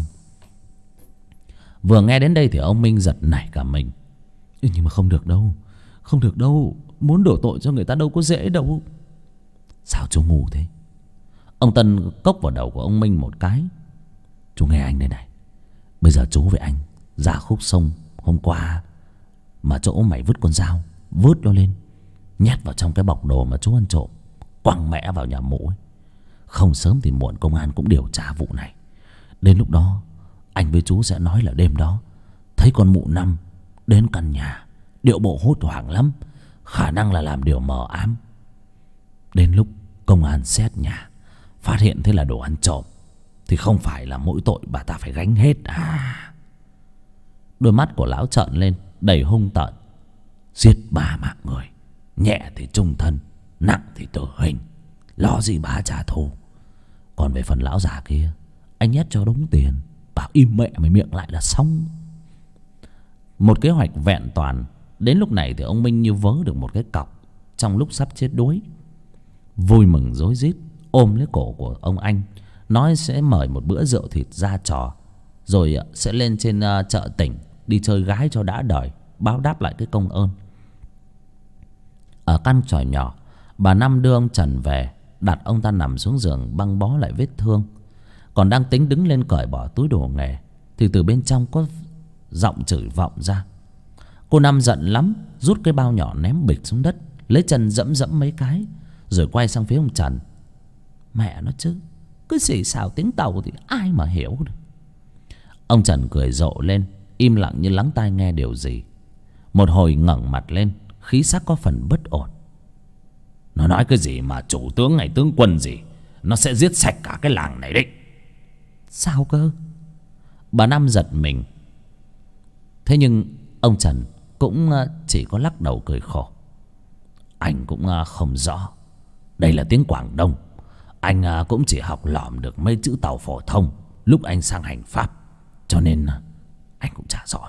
Vừa nghe đến đây thì ông Minh giật nảy cả mình. Nhưng mà không được đâu, không được đâu, muốn đổ tội cho người ta đâu có dễ đâu. Sao chú ngu thế? Ông Tân cốc vào đầu của ông Minh một cái. Chú nghe anh đây này, bây giờ chú với anh ra khúc sông hôm qua, mà chỗ mày vứt con dao, vứt nó lên, nhét vào trong cái bọc đồ mà chú ăn trộm, quăng mẹ vào nhà mụ ấy. Không sớm thì muộn công an cũng điều tra vụ này. Đến lúc đó anh với chú sẽ nói là đêm đó thấy con mụ Năm đến căn nhà, điệu bộ hốt hoảng lắm, khả năng là làm điều mờ ám. Đến lúc công an xét nhà, phát hiện thế là đồ ăn trộm, thì không phải là mỗi tội bà ta phải gánh hết à? Đôi mắt của lão trợn lên đầy hung tợn. Giết 3 mạng người, nhẹ thì chung thân, nặng thì tử hình, lo gì bà trả thù. Còn về phần lão già kia, anh nhét cho đúng tiền, bảo im mẹ mày miệng lại là xong. Một kế hoạch vẹn toàn. Đến lúc này thì ông Minh như vớ được một cái cọc trong lúc sắp chết đuối. Vui mừng rối rít ôm lấy cổ của ông anh, nói sẽ mời một bữa rượu thịt ra trò, rồi sẽ lên trên chợ tỉnh đi chơi gái cho đã đời, báo đáp lại cái công ơn. Ở căn tròi nhỏ, bà Năm đưa ông Trần về, đặt ông ta nằm xuống giường băng bó lại vết thương. Còn đang tính đứng lên cởi bỏ túi đồ nghề thì từ bên trong có giọng chửi vọng ra. Cô Năm giận lắm, rút cái bao nhỏ ném bịch xuống đất, lấy chân dẫm dẫm mấy cái, rồi quay sang phía ông Trần. Mẹ nó chứ, cứ xì xào tiếng Tàu thì ai mà hiểu được. Ông Trần cười rộ lên, im lặng như lắng tai nghe điều gì. Một hồi ngẩng mặt lên, khí sắc có phần bất ổn. Nó nói cái gì mà chủ tướng này tướng quân gì, nó sẽ giết sạch cả cái làng này đấy. Sao cơ? Bà Năm giật mình. Thế nhưng ông Trần cũng chỉ có lắc đầu cười khổ. Anh cũng không rõ. Đây là tiếng Quảng Đông. Anh cũng chỉ học lỏm được mấy chữ Tàu phổ thông lúc anh sang hành pháp, cho nên anh cũng chả rõ.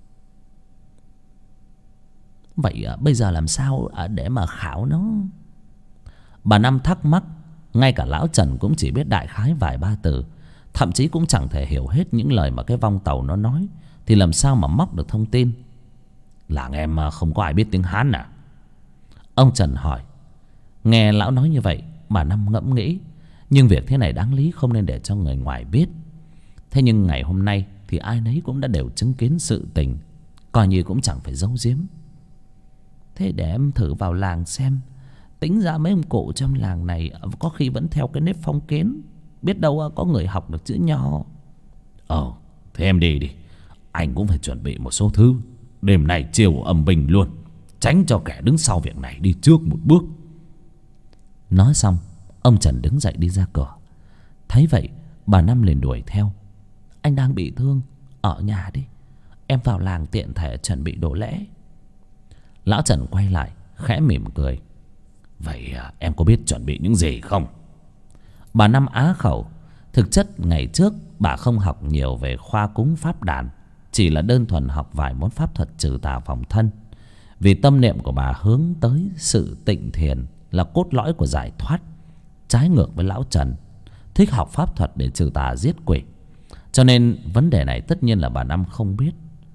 Vậy bây giờ làm sao để mà khảo nó? Bà Năm thắc mắc. Ngay cả lão Trần cũng chỉ biết đại khái vài ba từ, thậm chí cũng chẳng thể hiểu hết những lời mà cái vong tàu nó nói, thì làm sao mà móc được thông tin. Làng em không có ai biết tiếng Hán à? Ông Trần hỏi. Nghe lão nói như vậy, bà Năm ngẫm nghĩ, nhưng việc thế này đáng lý không nên để cho người ngoài biết. Thế nhưng ngày hôm nay thì ai nấy cũng đã đều chứng kiến sự tình, coi như cũng chẳng phải giấu giếm. Thế để em thử vào làng xem. Tính ra mấy ông cụ trong làng này có khi vẫn theo cái nếp phong kiến, biết đâu có người học được chữ Nho. Thế em đi đi, anh cũng phải chuẩn bị một số thứ. Đêm nay chiều âm binh luôn, tránh cho kẻ đứng sau việc này đi trước một bước. Nói xong, ông Trần đứng dậy đi ra cửa. Thấy vậy, bà Năm liền đuổi theo. Anh đang bị thương, ở nhà đi, em vào làng tiện thể chuẩn bị đồ lễ. Lão Trần quay lại khẽ mỉm cười. Vậy em có biết chuẩn bị những gì không? Bà Năm á khẩu. Thực chất ngày trước bà không học nhiều về khoa cúng pháp đàn, chỉ là đơn thuần học vài môn pháp thuật trừ tà phòng thân. Vì tâm niệm của bà hướng tới sự tịnh thiền là cốt lõi của giải thoát, trái ngược với lão Trần, thích học pháp thuật để trừ tà giết quỷ. Cho nên vấn đề này tất nhiên là bà Năm không biết.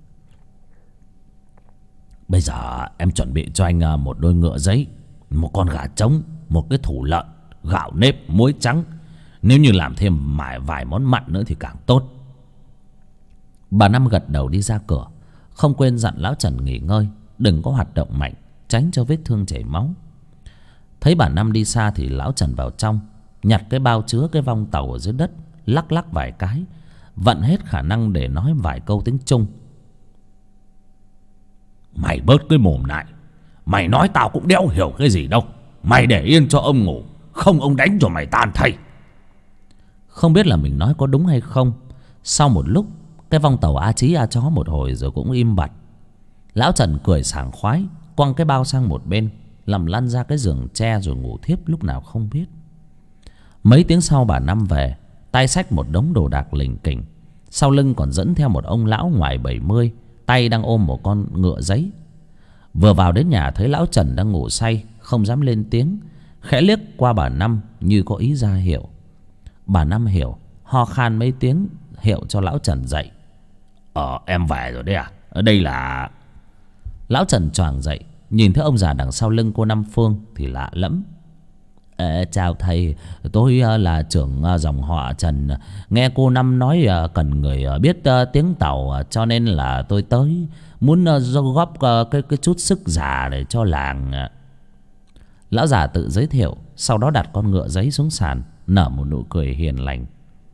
Bây giờ em chuẩn bị cho anh một đôi ngựa giấy, một con gà trống, một cái thủ lợn, gạo nếp, muối trắng. Nếu như làm thêm vài món mặn nữa thì càng tốt. Bà Năm gật đầu đi ra cửa, không quên dặn lão Trần nghỉ ngơi, đừng có hoạt động mạnh, tránh cho vết thương chảy máu. Thấy bà Năm đi xa thì lão Trần vào trong, nhặt cái bao chứa cái vong tàu ở dưới đất, lắc lắc vài cái, vận hết khả năng để nói vài câu tiếng Trung. Mày bớt cái mồm lại, mày nói tao cũng đéo hiểu cái gì đâu. Mày để yên cho ông ngủ, không ông đánh cho mày tan thây. Không biết là mình nói có đúng hay không. Sau một lúc, cái vong tàu a chí a chó một hồi rồi cũng im bặt. Lão Trần cười sảng khoái, quăng cái bao sang một bên, làm lăn ra cái giường tre rồi ngủ thiếp lúc nào không biết. Mấy tiếng sau bà Năm về, tay xách một đống đồ đạc lỉnh kỉnh, sau lưng còn dẫn theo một ông lão ngoài 70, tay đang ôm một con ngựa giấy. Vừa vào đến nhà thấy lão Trần đang ngủ say, không dám lên tiếng, khẽ liếc qua bà Năm như có ý ra hiệu. Bà Năm hiểu, ho khan mấy tiếng hiệu cho lão Trần dậy. Em về rồi đấy à? Ở đây là... Lão Trần choàng dậy, nhìn thấy ông già đằng sau lưng cô Năm Phương thì lạ lẫm. Chào thầy, tôi là trưởng dòng họ Trần. Nghe cô Năm nói cần người biết tiếng Tàu, cho nên là tôi tới, muốn góp cái chút sức già để cho làng. Lão già tự giới thiệu, sau đó đặt con ngựa giấy xuống sàn, nở một nụ cười hiền lành.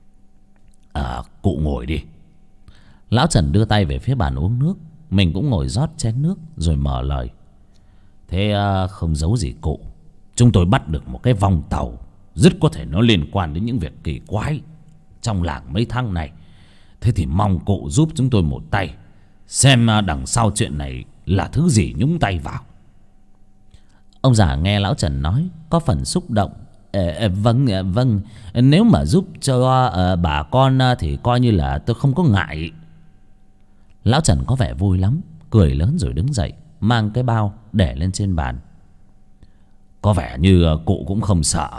Cụ ngồi đi. Lão Trần đưa tay về phía bàn uống nước, mình cũng ngồi rót chén nước rồi mở lời. Thế không giấu gì cụ, chúng tôi bắt được một cái vong tàu, rất có thể nó liên quan đến những việc kỳ quái trong làng mấy tháng này. Thế thì mong cụ giúp chúng tôi một tay, xem đằng sau chuyện này là thứ gì nhúng tay vào. Ông già nghe lão Trần nói có phần xúc động. Vâng, nếu mà giúp cho bà con thì coi như là tôi không có ngại. Lão Trần có vẻ vui lắm, cười lớn rồi đứng dậy, mang cái bao để lên trên bàn. Có vẻ như cụ cũng không sợ.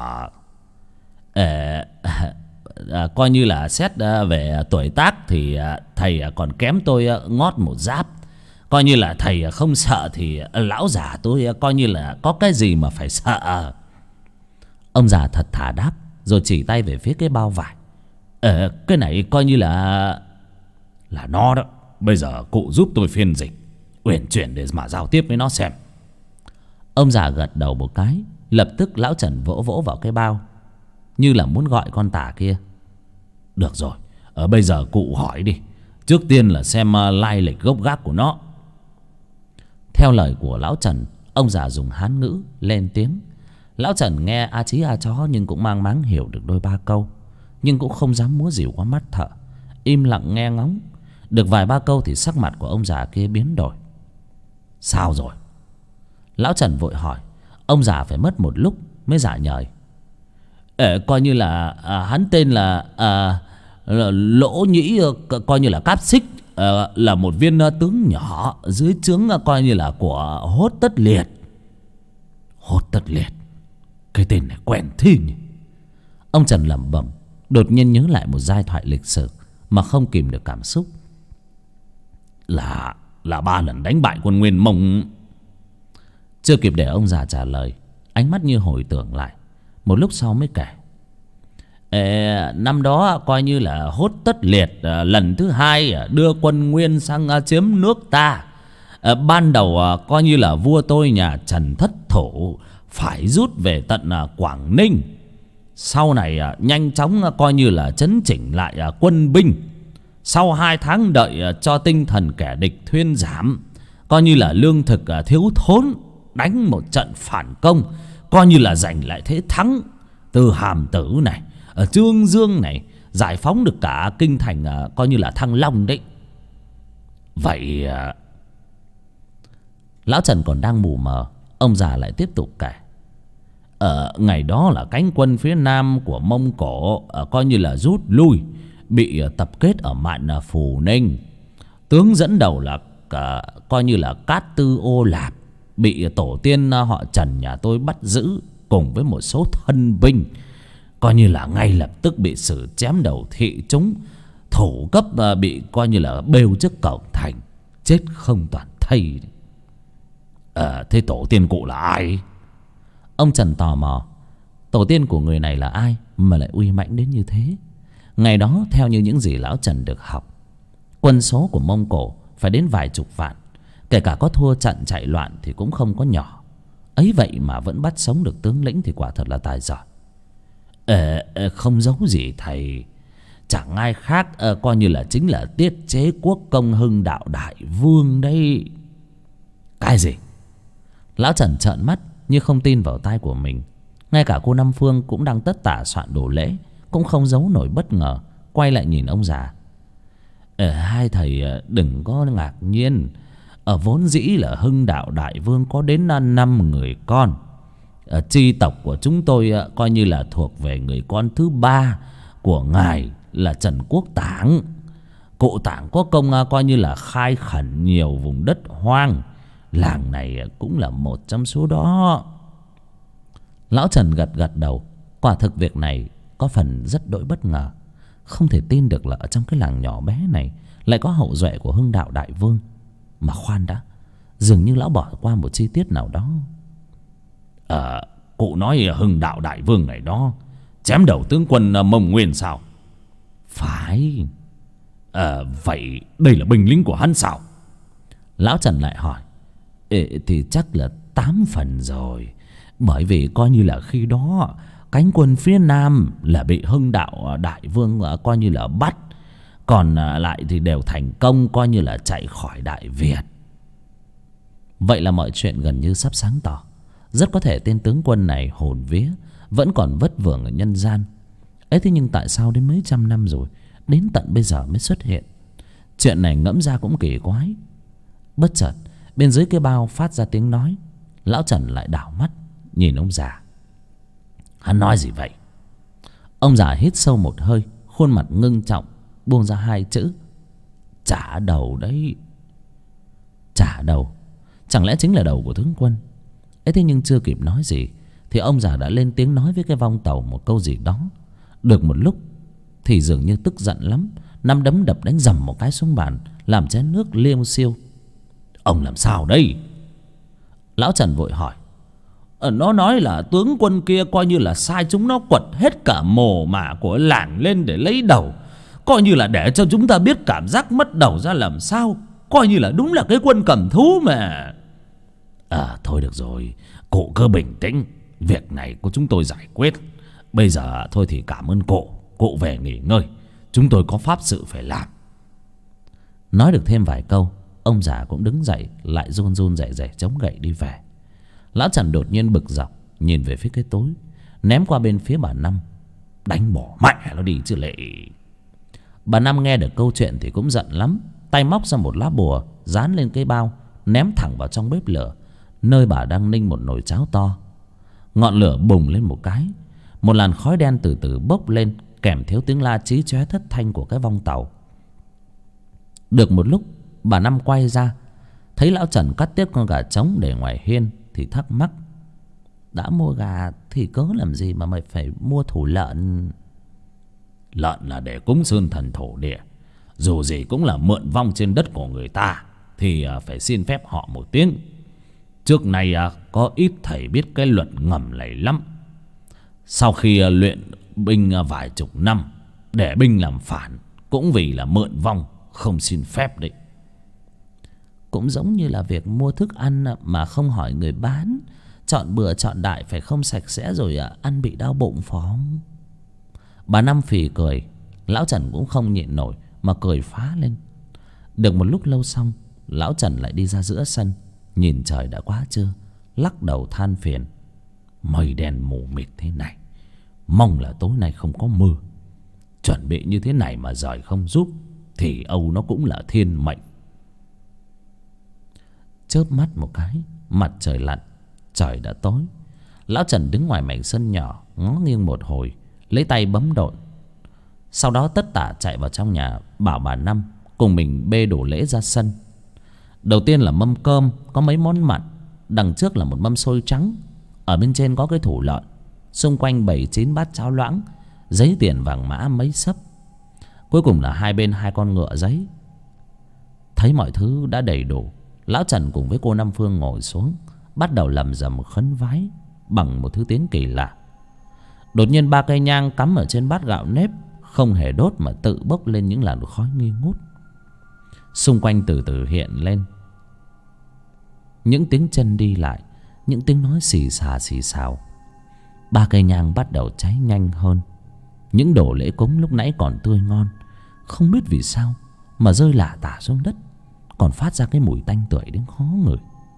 Coi như là xét về tuổi tác thì thầy còn kém tôi ngót một giáp. Coi như là thầy không sợ thì lão già tôi coi như là có cái gì mà phải sợ. Ông già thật thà đáp, rồi chỉ tay về phía cái bao vải. Cái này coi như là nó đó. Bây giờ cụ giúp tôi phiên dịch, uyển chuyển để mà giao tiếp với nó xem. Ông già gật đầu một cái, lập tức lão Trần vỗ vỗ vào cái bao, như là muốn gọi con tả kia. Được rồi, bây giờ cụ hỏi đi. Trước tiên là xem lai lịch gốc gác của nó. Theo lời của lão Trần, ông già dùng Hán ngữ lên tiếng. Lão Trần nghe a chí a chó nhưng cũng mang máng hiểu được đôi ba câu, nhưng cũng không dám múa dìu qua mắt thợ, im lặng nghe ngóng. Được vài ba câu thì sắc mặt của ông già kia biến đổi. Sao rồi? Lão Trần vội hỏi. Ông già phải mất một lúc mới giả nhời. Coi như là hắn tên là Lỗ Nhĩ, coi như là Cáp Xích, là một viên tướng nhỏ dưới trướng coi như là của Hốt Tất Liệt. Hốt Tất Liệt, cái tên này quen thế nhỉ? Ông Trần lẩm bẩm, đột nhiên nhớ lại một giai thoại lịch sử mà không kìm được cảm xúc. Là 3 lần đánh bại quân Nguyên Mông. Chưa kịp để ông già trả lời, ánh mắt như hồi tưởng lại, một lúc sau mới kể. Năm đó coi như là Hốt Tất Liệt lần thứ 2 đưa quân Nguyên sang chiếm nước ta. Ban đầu coi như là vua tôi nhà Trần thất thủ, phải rút về tận Quảng Ninh. Sau này nhanh chóng coi như là chấn chỉnh lại quân binh. Sau 2 tháng đợi cho tinh thần kẻ địch thuyên giảm, coi như là lương thực thiếu thốn, đánh một trận phản công, coi như là giành lại thế thắng. Từ Hàm Tử này, ở Trương Dương này, giải phóng được cả kinh thành coi như là Thăng Long đấy. Vậy lão Trần còn đang mù mờ, ông già lại tiếp tục kể. Ngày đó là cánh quân phía nam của Mông Cổ coi như là rút lui, bị tập kết ở mạn Phù Ninh. Tướng dẫn đầu là coi như là Cát Tư Ô Lạp, bị tổ tiên họ Trần nhà tôi bắt giữ cùng với một số thân binh, coi như là ngay lập tức bị xử chém đầu thị chúng. Thủ cấp bị coi như là bêu trước cổng thành, chết không toàn thây. Thế tổ tiên cụ là ai? Ông Trần tò mò. Tổ tiên của người này là ai mà lại uy mãnh đến như thế? Ngày đó theo như những gì lão Trần được học, quân số của Mông Cổ phải đến vài chục vạn, kể cả có thua trận chạy loạn thì cũng không có nhỏ. Ấy vậy mà vẫn bắt sống được tướng lĩnh thì quả thật là tài giỏi. Không giấu gì thầy, chẳng ai khác coi như là chính là Tiết Chế Quốc Công Hưng Đạo Đại Vương đấy. Cái gì? Lão Trần trợn mắt như không tin vào tai của mình. Ngay cả cô Năm Phương cũng đang tất tả soạn đồ lễ cũng không giấu nổi bất ngờ, quay lại nhìn ông già. Hai thầy đừng có ngạc nhiên. Vốn dĩ là Hưng Đạo Đại Vương có đến 5 người con. Chi tộc của chúng tôi coi như là thuộc về người con thứ 3 của ngài là Trần Quốc Tảng. Cụ Tảng có công coi như là khai khẩn nhiều vùng đất hoang. Làng này cũng là một trong số đó. Lão Trần gật gật đầu. Quả thực việc này có phần rất đỗi bất ngờ. Không thể tin được là ở trong cái làng nhỏ bé này lại có hậu duệ của Hưng Đạo Đại Vương. Mà khoan đã, dường như lão bỏ qua một chi tiết nào đó. Cụ nói Hưng Đạo Đại Vương này đó chém đầu tướng quân Mông Nguyên sao? Phải. Vậy đây là binh lính của hắn sao? Lão Trần lại hỏi. Thì chắc là 8 phần rồi. Bởi vì coi như là khi đó cánh quân phía Nam là bị Hưng Đạo Đại Vương coi như là bắt, còn lại thì đều thành công coi như là chạy khỏi Đại Việt. Vậy là mọi chuyện gần như sắp sáng tỏ. Rất có thể tên tướng quân này hồn vía vẫn còn vất vưởng ở nhân gian. Ấy thế nhưng tại sao đến mấy trăm năm rồi, đến tận bây giờ mới xuất hiện? Chuyện này ngẫm ra cũng kỳ quái. Bất chợt bên dưới cái bao phát ra tiếng nói. Lão Trần lại đảo mắt nhìn ông già. Hắn nói gì vậy? Ông già hít sâu một hơi, khuôn mặt ngưng trọng, buông ra 2 chữ: trả đầu đấy. Trả đầu? Chẳng lẽ chính là đầu của tướng quân? Ấy thế nhưng chưa kịp nói gì thì ông già đã lên tiếng nói với cái vong tàu một câu gì đó. Được một lúc thì dường như tức giận lắm, nắm đấm đập đánh dầm một cái xuống bàn, làm chén nước liêu xiêu. Ông làm sao đây? Lão Trần vội hỏi. Nó nói là tướng quân kia coi như là sai chúng nó quật hết cả mồ mả của làng lên để lấy đầu, coi như là để cho chúng ta biết cảm giác mất đầu ra làm sao. Coi như là đúng là cái quân cầm thú mà. Thôi được rồi, cụ cứ bình tĩnh. Việc này của chúng tôi giải quyết. Bây giờ thôi thì cảm ơn cụ về nghỉ ngơi. Chúng tôi có pháp sự phải làm. Nói được thêm vài câu, ông già cũng đứng dậy, lại run run rẩy rẩy chống gậy đi về. Lão Trần đột nhiên bực dọc nhìn về phía cái tối, ném qua bên phía bà Năm. Đánh bỏ mẹ nó đi chứ lệ. Bà Năm nghe được câu chuyện thì cũng giận lắm. Tay móc ra một lá bùa dán lên cái bao, ném thẳng vào trong bếp lửa, nơi bà đang ninh một nồi cháo to. Ngọn lửa bùng lên một cái, một làn khói đen từ từ bốc lên, kèm theo tiếng la chí chóe thất thanh của cái vong tàu. Được một lúc, bà Năm quay ra, thấy lão Trần cắt tiếp con gà trống để ngoài hiên thì thắc mắc. Đã mua gà thì cớ làm gì mà mày phải mua thủ lợn? Lợn là để cúng sơn thần thổ địa, dù gì cũng là mượn vong trên đất của người ta thì phải xin phép họ một tiếng. Trước này có ít thầy biết cái luật ngầm này lắm. Sau khi luyện binh vài chục năm, để binh làm phản cũng vì là mượn vong, không xin phép đấy. Cũng giống như là việc mua thức ăn mà không hỏi người bán, chọn bừa chọn đại phải không sạch sẽ rồi ăn bị đau bụng phóng. Bà Năm phì cười. Lão Trần cũng không nhịn nổi mà cười phá lên. Được một lúc lâu xong, lão Trần lại đi ra giữa sân, nhìn trời đã quá trưa, lắc đầu than phiền. Mây đen mù mịt thế này, mong là tối nay không có mưa. Chuẩn bị như thế này mà trời không giúp thì âu nó cũng là thiên mệnh. Chớp mắt một cái, mặt trời lặn, trời đã tối. Lão Trần đứng ngoài mảnh sân nhỏ, ngó nghiêng một hồi, lấy tay bấm độn. Sau đó tất tả chạy vào trong nhà, bảo bà Năm cùng mình bê đồ lễ ra sân. Đầu tiên là mâm cơm có mấy món mặn, đằng trước là một mâm xôi trắng, ở bên trên có cái thủ lợn, xung quanh 7-9 bát cháo loãng, giấy tiền vàng mã mấy sấp. Cuối cùng là hai bên 2 con ngựa giấy. Thấy mọi thứ đã đầy đủ, lão Trần cùng với cô Năm Phương ngồi xuống, bắt đầu lầm rầm khấn vái bằng một thứ tiếng kỳ lạ. Đột nhiên 3 cây nhang cắm ở trên bát gạo nếp không hề đốt mà tự bốc lên những làn khói nghi ngút. Xung quanh từ từ hiện lên những tiếng chân đi lại, những tiếng nói xì xà xì xào. 3 cây nhang bắt đầu cháy nhanh hơn. Những đồ lễ cúng lúc nãy còn tươi ngon, không biết vì sao mà rơi lả tả xuống đất, còn phát ra cái mùi tanh tưởi đến khó ngửi.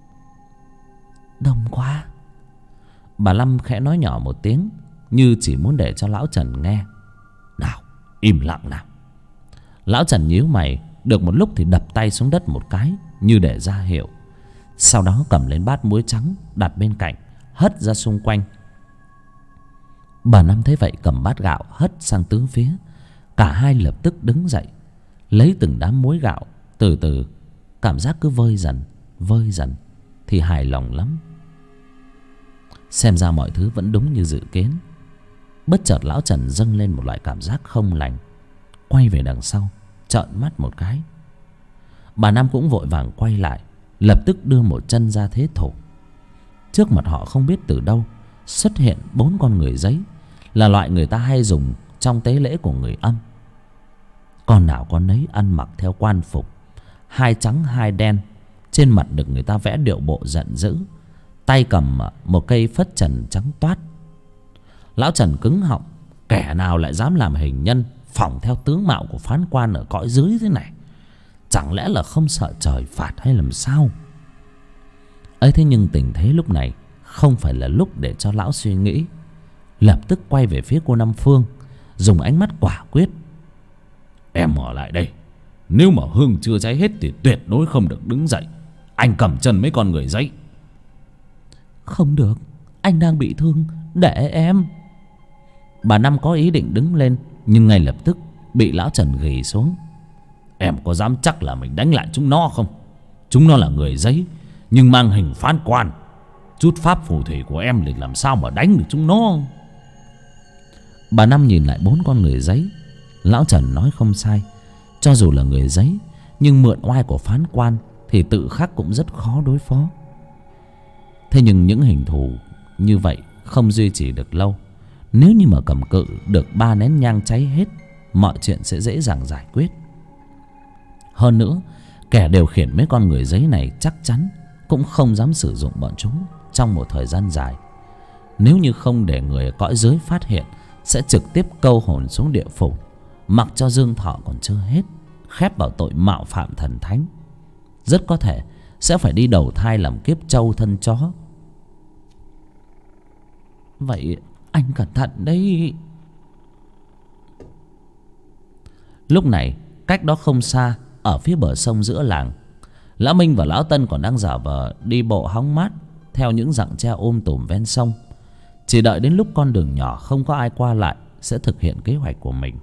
Đông quá. Bà Lâm khẽ nói nhỏ một tiếng, như chỉ muốn để cho lão Trần nghe. Nào, im lặng nào. Lão Trần nhíu mày, được một lúc thì đập tay xuống đất một cái như để ra hiệu. Sau đó cầm lên bát muối trắng đặt bên cạnh, hất ra xung quanh. Bà Năm thấy vậy cầm bát gạo hất sang tứ phía. Cả hai lập tức đứng dậy, lấy từng đám muối gạo, từ từ cảm giác cứ vơi dần thì hài lòng lắm. Xem ra mọi thứ vẫn đúng như dự kiến. Bất chợt lão Trần dâng lên một loại cảm giác không lành, quay về đằng sau trợn mắt một cái. Bà Năm cũng vội vàng quay lại, lập tức đưa một chân ra thế thủ. Trước mặt họ không biết từ đâu xuất hiện 4 con người giấy, là loại người ta hay dùng trong tế lễ của người Âm. Con nào con nấy ăn mặc theo quan phục, 2 trắng 2 đen, trên mặt được người ta vẽ điệu bộ giận dữ, tay cầm một cây phất trần trắng toát. Lão Trần cứng họng, kẻ nào lại dám làm hình nhân phỏng theo tướng mạo của phán quan ở cõi dưới thế này? Chẳng lẽ là không sợ trời phạt hay làm sao? Ấy thế nhưng tình thế lúc này không phải là lúc để cho lão suy nghĩ. Lập tức quay về phía cô Năm Phương, dùng ánh mắt quả quyết. Em ở lại đây, nếu mà hương chưa cháy hết thì tuyệt đối không được đứng dậy. Anh cầm chân mấy con người giấy. Không được, anh đang bị thương, để em. Bà Năm có ý định đứng lên, nhưng ngay lập tức bị lão Trần ghì xuống. Em có dám chắc là mình đánh lại chúng nó không? Chúng nó là người giấy, nhưng mang hình phán quan. Chút pháp phù thủy của em thì làm sao mà đánh được chúng nó? Bà Năm nhìn lại 4 con người giấy. Lão Trần nói không sai. Cho dù là người giấy, nhưng mượn oai của phán quan thì tự khắc cũng rất khó đối phó. Thế nhưng những hình thù như vậy không duy trì được lâu. Nếu như mà cầm cự được 3 nén nhang cháy hết, mọi chuyện sẽ dễ dàng giải quyết. Hơn nữa, kẻ điều khiển mấy con người giấy này chắc chắn cũng không dám sử dụng bọn chúng trong một thời gian dài. Nếu như không để người cõi dưới phát hiện, sẽ trực tiếp câu hồn xuống địa phủ, mặc cho dương thọ còn chưa hết, khép vào tội mạo phạm thần thánh. Rất có thể sẽ phải đi đầu thai làm kiếp trâu thân chó. Vậy anh cẩn thận đấy. Lúc này cách đó không xa, ở phía bờ sông giữa làng, lão Minh và lão Tân còn đang giả vờ đi bộ hóng mát theo những rặng tre tùm ven sông. Chỉ đợi đến lúc con đường nhỏ không có ai qua lại sẽ thực hiện kế hoạch của mình.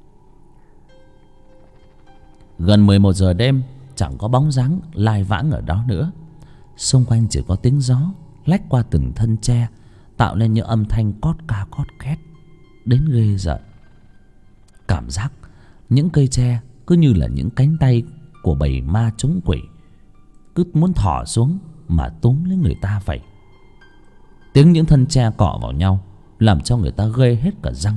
Gần 11 giờ đêm, chẳng có bóng dáng lai vãng ở đó nữa. Xung quanh chỉ có tiếng gió lách qua từng thân tre, tạo lên những âm thanh cót ca cót két đến ghê rợn. Cảm giác những cây tre cứ như là những cánh tay của bầy ma trúng quỷ, cứ muốn thỏ xuống mà túm lấy người ta vậy. Tiếng những thân tre cọ vào nhau làm cho người ta ghê hết cả răng.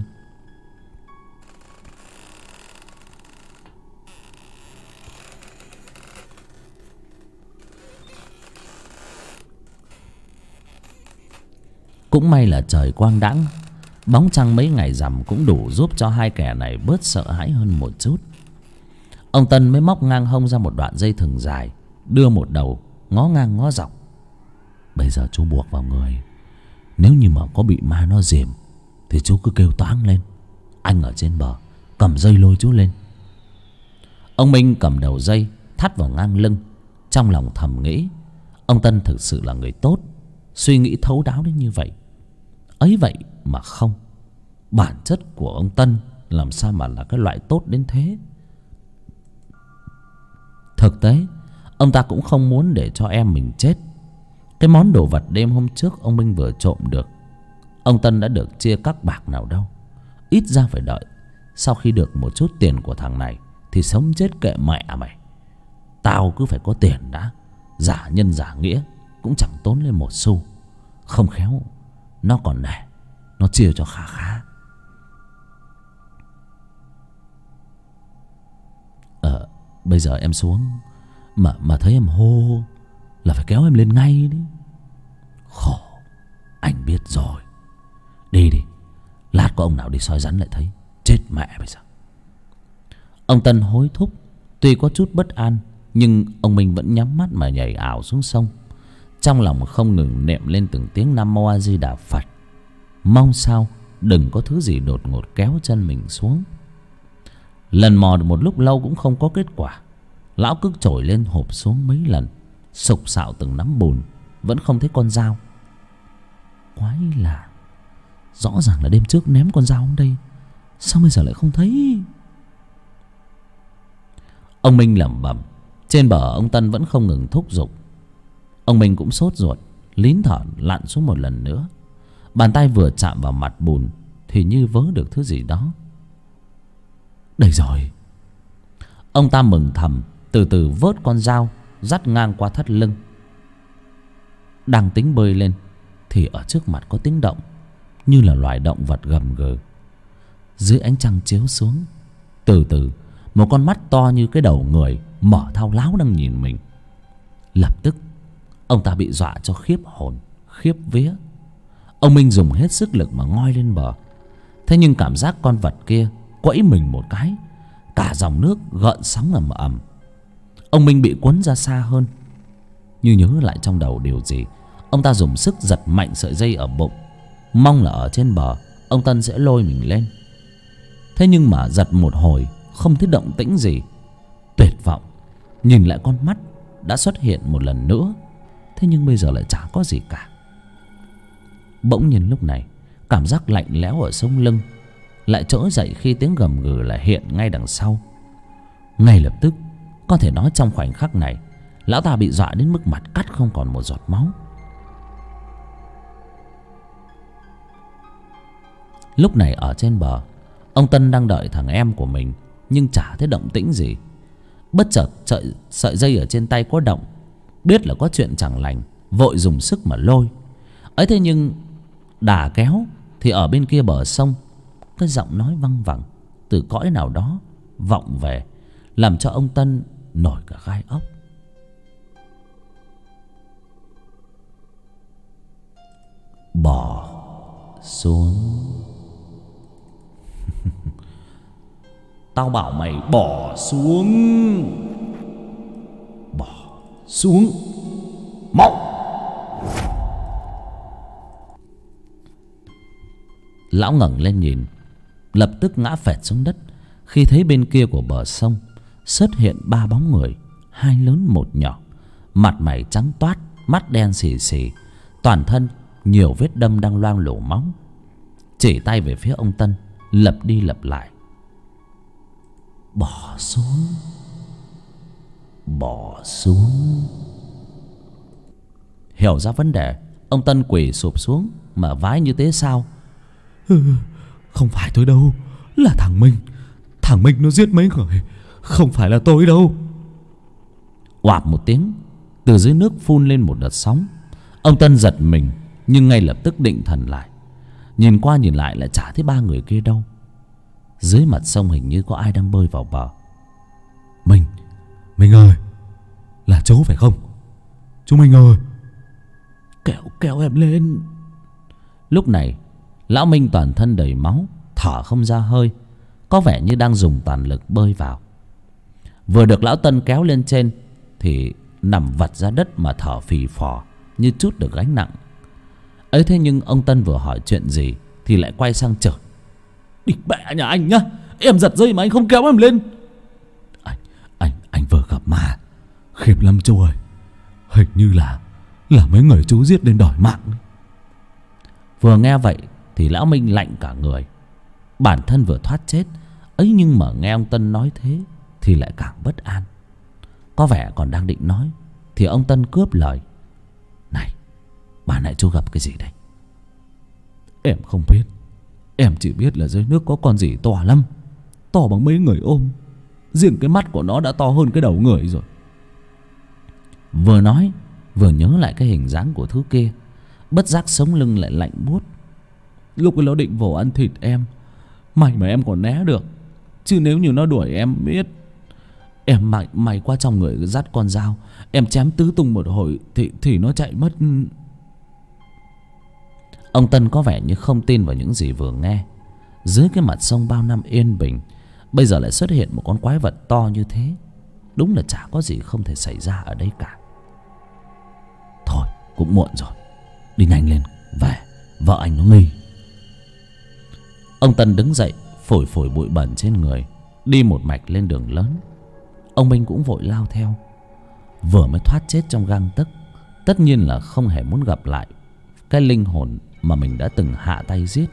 Cũng may là trời quang đãng, bóng trăng mấy ngày rằm cũng đủ giúp cho hai kẻ này bớt sợ hãi hơn một chút. Ông Tân mới móc ngang hông ra một đoạn dây thừng dài, đưa một đầu ngó ngang ngó dọc. Bây giờ chú buộc vào người, nếu như mà có bị ma nó giềm thì chú cứ kêu toáng lên, anh ở trên bờ cầm dây lôi chú lên. Ông Minh cầm đầu dây thắt vào ngang lưng, trong lòng thầm nghĩ ông Tân thực sự là người tốt, suy nghĩ thấu đáo đến như vậy. Ấy vậy mà không, bản chất của ông Tân làm sao mà là cái loại tốt đến thế. Thực tế ông ta cũng không muốn để cho em mình chết. Cái món đồ vật đêm hôm trước ông Minh vừa trộm được, ông Tân đã được chia các bạc nào đâu. Ít ra phải đợi sau khi được một chút tiền của thằng này thì sống chết kệ mẹ mày. Tao cứ phải có tiền đã, giả nhân giả nghĩa cũng chẳng tốn lên một xu. Không khéo nó còn nể nó chia cho khá khá. Bây giờ em xuống mà thấy em hô là phải kéo em lên ngay đấy. Khổ. Anh biết rồi. Đi đi, lát có ông nào đi soi rắn lại thấy chết mẹ bây giờ. Ông Tân hối thúc. Tuy có chút bất an, nhưng ông Minh vẫn nhắm mắt mà nhảy ảo xuống sông, trong lòng không ngừng niệm lên từng tiếng Nam Mô A Di Đà Phật, mong sao đừng có thứ gì đột ngột kéo chân mình xuống. Lần mò được một lúc lâu cũng không có kết quả. Lão cứ trồi lên hộp xuống mấy lần, sục sạo từng nắm bùn, vẫn không thấy con dao. Quái lạ, rõ ràng là đêm trước ném con dao ở đây, sao bây giờ lại không thấy? Ông Minh lẩm bẩm. Trên bờ ông Tân vẫn không ngừng thúc giục. Ông Minh cũng sốt ruột, lín thở lặn xuống một lần nữa. Bàn tay vừa chạm vào mặt bùn thì như vớ được thứ gì đó. Đây rồi. Ông ta mừng thầm, từ từ vớt con dao, dắt ngang qua thắt lưng. Đang tính bơi lên thì ở trước mặt có tiếng động, như là loài động vật gầm gừ. Dưới ánh trăng chiếu xuống, từ từ một con mắt to như cái đầu người mở thao láo đang nhìn mình. Lập tức ông ta bị dọa cho khiếp hồn khiếp vía. Ông Minh dùng hết sức lực mà ngoi lên bờ. Thế nhưng cảm giác con vật kia quẫy mình một cái, cả dòng nước gợn sóng ầm ầm. Ông Minh bị cuốn ra xa hơn. Như nhớ lại trong đầu điều gì, ông ta dùng sức giật mạnh sợi dây ở bụng, mong là ở trên bờ ông Tân sẽ lôi mình lên. Thế nhưng mà giật một hồi không thấy động tĩnh gì. Tuyệt vọng nhìn lại con mắt đã xuất hiện một lần nữa, thế nhưng bây giờ lại chả có gì cả. Bỗng nhiên lúc này cảm giác lạnh lẽo ở sống lưng lại trỗi dậy khi tiếng gầm gừ lại hiện ngay đằng sau. Ngay lập tức, có thể nói trong khoảnh khắc này, lão ta bị dọa đến mức mặt cắt không còn một giọt máu. Lúc này ở trên bờ, ông Tân đang đợi thằng em của mình, nhưng chả thấy động tĩnh gì. Bất chợt sợi dây ở trên tay có động, biết là có chuyện chẳng lành, vội dùng sức mà lôi. Ấy thế nhưng đà kéo thì ở bên kia bờ sông, cái giọng nói văng vẳng từ cõi nào đó vọng về, làm cho ông Tân nổi cả gai ốc. Bỏ xuống. Tao bảo mày bỏ xuống. Bỏ xuống mau. Lão ngẩng lên nhìn, lập tức ngã phẹt xuống đất khi thấy bên kia của bờ sông xuất hiện ba bóng người, hai lớn một nhỏ, mặt mày trắng toát, mắt đen xì xì, toàn thân nhiều vết đâm đang loang lổ máu. Chỉ tay về phía ông Tân, lặp đi lặp lại: bỏ xuống, bỏ xuống. Hiểu ra vấn đề, ông Tân quỳ sụp xuống mà vái như thế sao: Không phải tôi đâu, là thằng Minh. Thằng Minh nó giết mấy người, không phải là tôi đâu. Oạp một tiếng, từ dưới nước phun lên một đợt sóng. Ông Tân giật mình, nhưng ngay lập tức định thần lại. Nhìn qua nhìn lại lại chả thấy ba người kia đâu. Dưới mặt sông hình như có ai đang bơi vào bờ. Minh ơi, là chú phải không? Chú Minh ơi, Kéo em lên. Lúc này lão Minh toàn thân đầy máu, thở không ra hơi, có vẻ như đang dùng toàn lực bơi vào. Vừa được lão Tân kéo lên trên thì nằm vật ra đất mà thở phì phò như trút được gánh nặng. Ấy thế nhưng ông Tân vừa hỏi chuyện gì thì lại quay sang chửi: đi bẹ nhà anh nhá, em giật dây mà anh không kéo em lên. Anh vừa gặp ma khiếp lắm chú ơi. Hình như là mấy người chú giết đến đòi mạng. Vừa nghe vậy thì lão Minh lạnh cả người. Bản thân vừa thoát chết ấy, nhưng mà nghe ông Tân nói thế thì lại càng bất an. Có vẻ còn đang định nói thì ông Tân cướp lời: này, bà nãy chú gặp cái gì đây? Em không biết. Em chỉ biết là dưới nước có con gì to lắm, to bằng mấy người ôm. Riêng cái mắt của nó đã to hơn cái đầu người rồi. Vừa nói vừa nhớ lại cái hình dáng của thứ kia, bất giác sống lưng lại lạnh buốt. Lúc ấy nó định vồ ăn thịt em. May mà em còn né được, chứ nếu như nó đuổi em biết. Em may quá trong người dắt con dao, em chém tứ tung một hồi thì nó chạy mất. Ông Tân có vẻ như không tin vào những gì vừa nghe. Dưới cái mặt sông bao năm yên bình, bây giờ lại xuất hiện một con quái vật to như thế. Đúng là chả có gì không thể xảy ra ở đây cả. Thôi cũng muộn rồi, đi nhanh lên về, vợ anh nó nghi. Ông Tân đứng dậy, phủi phủi bụi bẩn trên người, đi một mạch lên đường lớn. Ông Minh cũng vội lao theo. Vừa mới thoát chết trong gang tấc, tất nhiên là không hề muốn gặp lại cái linh hồn mà mình đã từng hạ tay giết.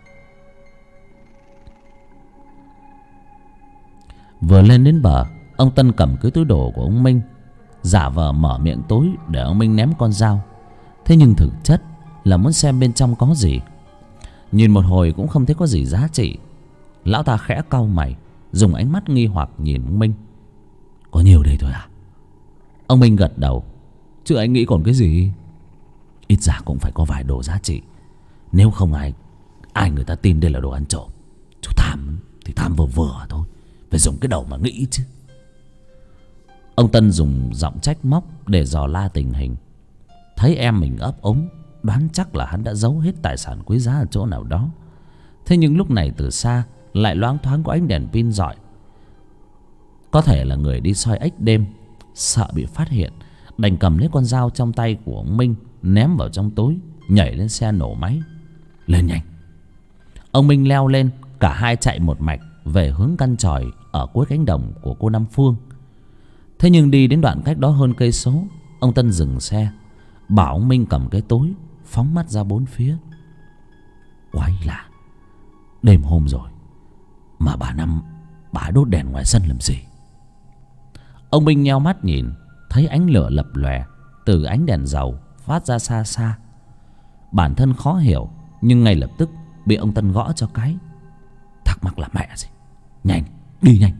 Vừa lên đến bờ, ông Tân cầm cái túi đồ của ông Minh, giả vờ mở miệng túi để ông Minh ném con dao. Thế nhưng thực chất là muốn xem bên trong có gì. Nhìn một hồi cũng không thấy có gì giá trị. Lão ta khẽ cau mày, dùng ánh mắt nghi hoặc nhìn ông Minh. Có nhiều đây thôi à? Ông Minh gật đầu. Chứ anh nghĩ còn cái gì? Ít ra cũng phải có vài đồ giá trị, nếu không ai người ta tin đây là đồ ăn trộm. Chú tham thì tham vừa vừa thôi, phải dùng cái đầu mà nghĩ chứ. Ông Tân dùng giọng trách móc để dò la tình hình. Thấy em mình ấp úng, đoán chắc là hắn đã giấu hết tài sản quý giá ở chỗ nào đó. Thế nhưng lúc này từ xa lại loáng thoáng có ánh đèn pin rọi. Có thể là người đi soi ếch đêm, sợ bị phát hiện, đành cầm lấy con dao trong tay của ông Minh, ném vào trong túi, nhảy lên xe nổ máy. Lên nhanh. Ông Minh leo lên, cả hai chạy một mạch về hướng căn chòi ở cuối cánh đồng của cô Năm Phương. Thế nhưng đi đến đoạn cách đó hơn cây số, ông Tân dừng xe, bảo ông Minh cầm cái túi, phóng mắt ra bốn phía. Quái lạ, đêm hôm rồi mà bà Năm bà đốt đèn ngoài sân làm gì? Ông Minh nheo mắt nhìn, thấy ánh lửa lập lòe từ ánh đèn dầu phát ra xa xa. Bản thân khó hiểu, nhưng ngay lập tức bị ông Tân gõ cho cái. Thắc mắc là mẹ gì? Nhanh, đi nhanh.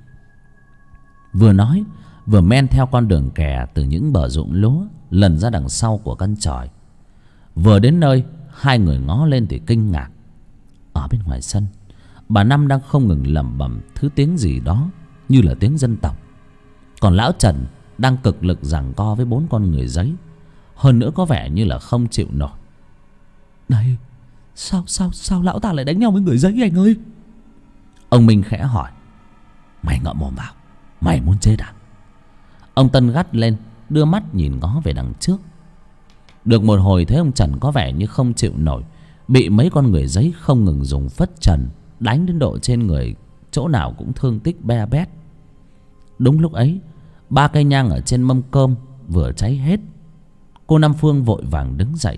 Vừa nói vừa men theo con đường kè từ những bờ ruộng lúa lần ra đằng sau của căn chòi. Vừa đến nơi, hai người ngó lên thì kinh ngạc. Ở bên ngoài sân, bà Năm đang không ngừng lẩm bẩm thứ tiếng gì đó như là tiếng dân tộc. Còn lão Trần đang cực lực giằng co với bốn con người giấy, hơn nữa có vẻ như là không chịu nổi. Này, sao lão ta lại đánh nhau với người giấy anh ơi? Ông Minh khẽ hỏi. Mày ngậm mồm vào, mày muốn chết à? Ông Tân gắt lên, đưa mắt nhìn ngó về đằng trước. Được một hồi thấy ông Trần có vẻ như không chịu nổi, bị mấy con người giấy không ngừng dùng phất trần đánh đến độ trên người chỗ nào cũng thương tích be bét. Đúng lúc ấy, 3 cây nhang ở trên mâm cơm vừa cháy hết. Cô Năm Phương vội vàng đứng dậy,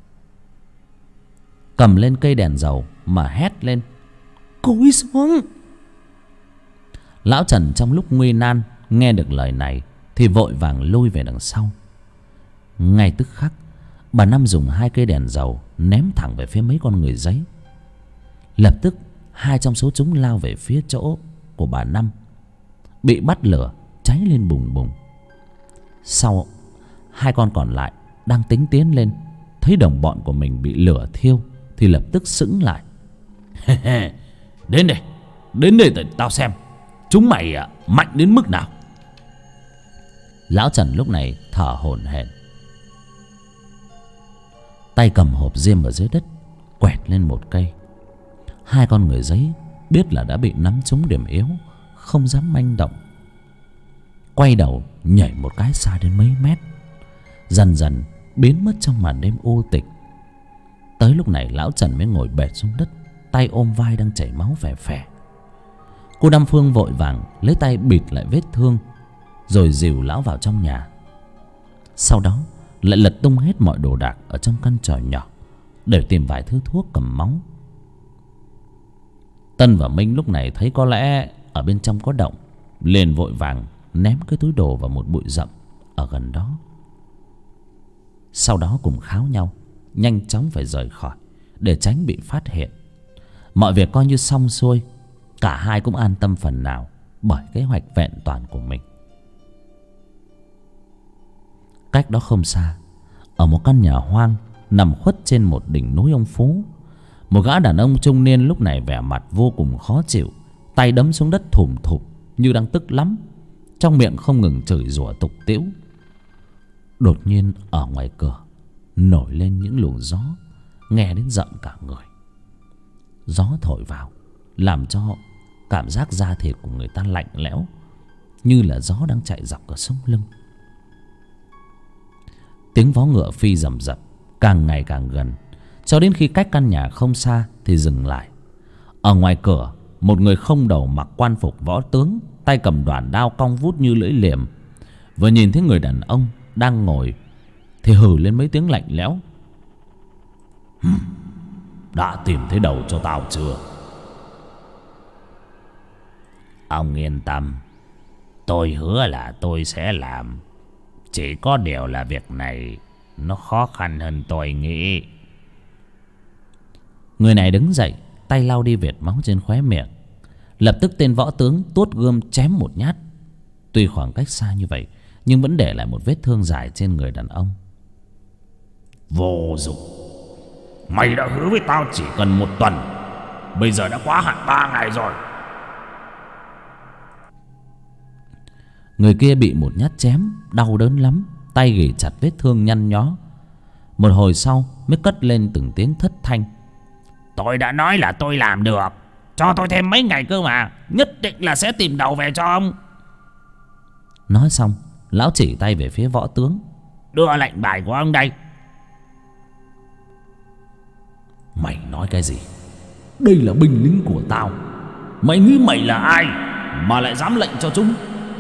cầm lên cây đèn dầu mà hét lên: Cúi xuống! Lão Trần trong lúc nguy nan nghe được lời này thì vội vàng lui về đằng sau. Ngay tức khắc, bà Năm dùng 2 cây đèn dầu ném thẳng về phía mấy con người giấy. Lập tức 2 trong số chúng lao về phía chỗ của bà Năm, bị bắt lửa cháy lên bùng bùng. Sau 2 con còn lại đang tính tiến lên, thấy đồng bọn của mình bị lửa thiêu thì lập tức sững lại. Đến đây tao xem chúng mày mạnh đến mức nào. Lão Trần lúc này thở hổn hển, tay cầm hộp diêm ở dưới đất quẹt lên một cây. 2 con người giấy biết là đã bị nắm trúng điểm yếu, không dám manh động, quay đầu nhảy một cái xa đến mấy mét, dần dần biến mất trong màn đêm u tịch. Tới lúc này lão Trần mới ngồi bệt xuống đất, tay ôm vai đang chảy máu phè phè. Cô Năm Phương vội vàng lấy tay bịt lại vết thương, rồi dìu lão vào trong nhà. Sau đó lại lật tung hết mọi đồ đạc ở trong căn chòi nhỏ để tìm vài thứ thuốc cầm máu. Tân và Minh lúc này thấy có lẽ ở bên trong có động, liền vội vàng ném cái túi đồ vào một bụi rậm ở gần đó. Sau đó cùng kháo nhau nhanh chóng phải rời khỏi để tránh bị phát hiện. Mọi việc coi như xong xuôi, cả hai cũng an tâm phần nào bởi kế hoạch vẹn toàn của mình. Cách đó không xa, ở một căn nhà hoang nằm khuất trên một đỉnh núi ông Phú, Một gã đàn ông trung niên lúc này vẻ mặt vô cùng khó chịu, tay đấm xuống đất thùm thụp như đang tức lắm, trong miệng không ngừng chửi rủa tục tĩu. Đột nhiên ở ngoài cửa nổi lên những luồng gió nghe đến giận cả người. Gió thổi vào làm cho cảm giác da thịt của người ta lạnh lẽo, như là gió đang chạy dọc ở sống lưng. Tiếng vó ngựa phi rầm rập càng ngày càng gần, cho đến khi cách căn nhà không xa thì dừng lại. Ở ngoài cửa, một người không đầu mặc quan phục võ tướng, tay cầm đoạn đao cong vút như lưỡi liềm, vừa nhìn thấy người đàn ông đang ngồi thì hừ lên mấy tiếng lạnh lẽo. Đã tìm thấy đầu cho tao chưa? Ông yên tâm, tôi hứa là tôi sẽ làm. Chỉ có điều là việc này nó khó khăn hơn tôi nghĩ. Người này đứng dậy, tay lau đi vệt máu trên khóe miệng. Lập tức tên võ tướng tuốt gươm chém một nhát. Tuy khoảng cách xa như vậy, nhưng vẫn để lại một vết thương dài trên người đàn ông. Vô dụng. Mày đã hứa với tao chỉ cần 1 tuần, bây giờ đã quá hạn 3 ngày rồi. Người kia bị một nhát chém đau đớn lắm, tay ghì chặt vết thương nhăn nhó. Một hồi sau mới cất lên từng tiếng thất thanh. Tôi đã nói là tôi làm được, cho tôi thêm mấy ngày cơ mà, nhất định là sẽ tìm đầu về cho ông. Nói xong, lão chỉ tay về phía võ tướng. Đưa lệnh bài của ông đây. Mày nói cái gì? Đây là binh lính của tao. Mày nghĩ mày là ai mà lại dám lệnh cho chúng?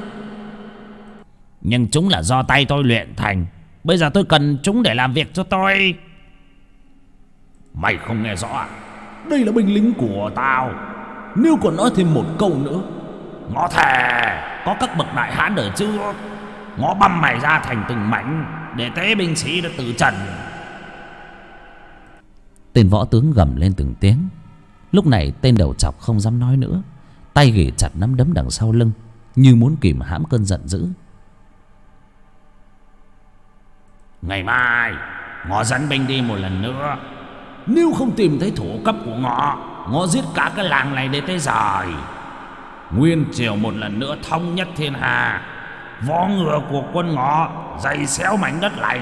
Nhưng chúng là do tay tôi luyện thành, bây giờ tôi cần chúng để làm việc cho tôi. Mày không nghe rõ à? Đây là binh lính của tao. Nếu còn nói thêm một câu nữa, ngõ thề có các bậc đại hán đời trước, ngõ băm mày ra thành từng mảnh để tế binh sĩ đã từ trần. Tên võ tướng gầm lên từng tiếng. Lúc này tên đầu trọc không dám nói nữa, tay ghì chặt nắm đấm đằng sau lưng, như muốn kìm hãm cơn giận dữ. Ngày mai ngõ dẫn binh đi một lần nữa. Nếu không tìm thấy thủ cấp của ngõ giết cả cái làng này để tới rồi. Nguyên triều một lần nữa thống nhất thiên hạ. Vó ngựa của quân ngõ dày xéo mảnh đất này.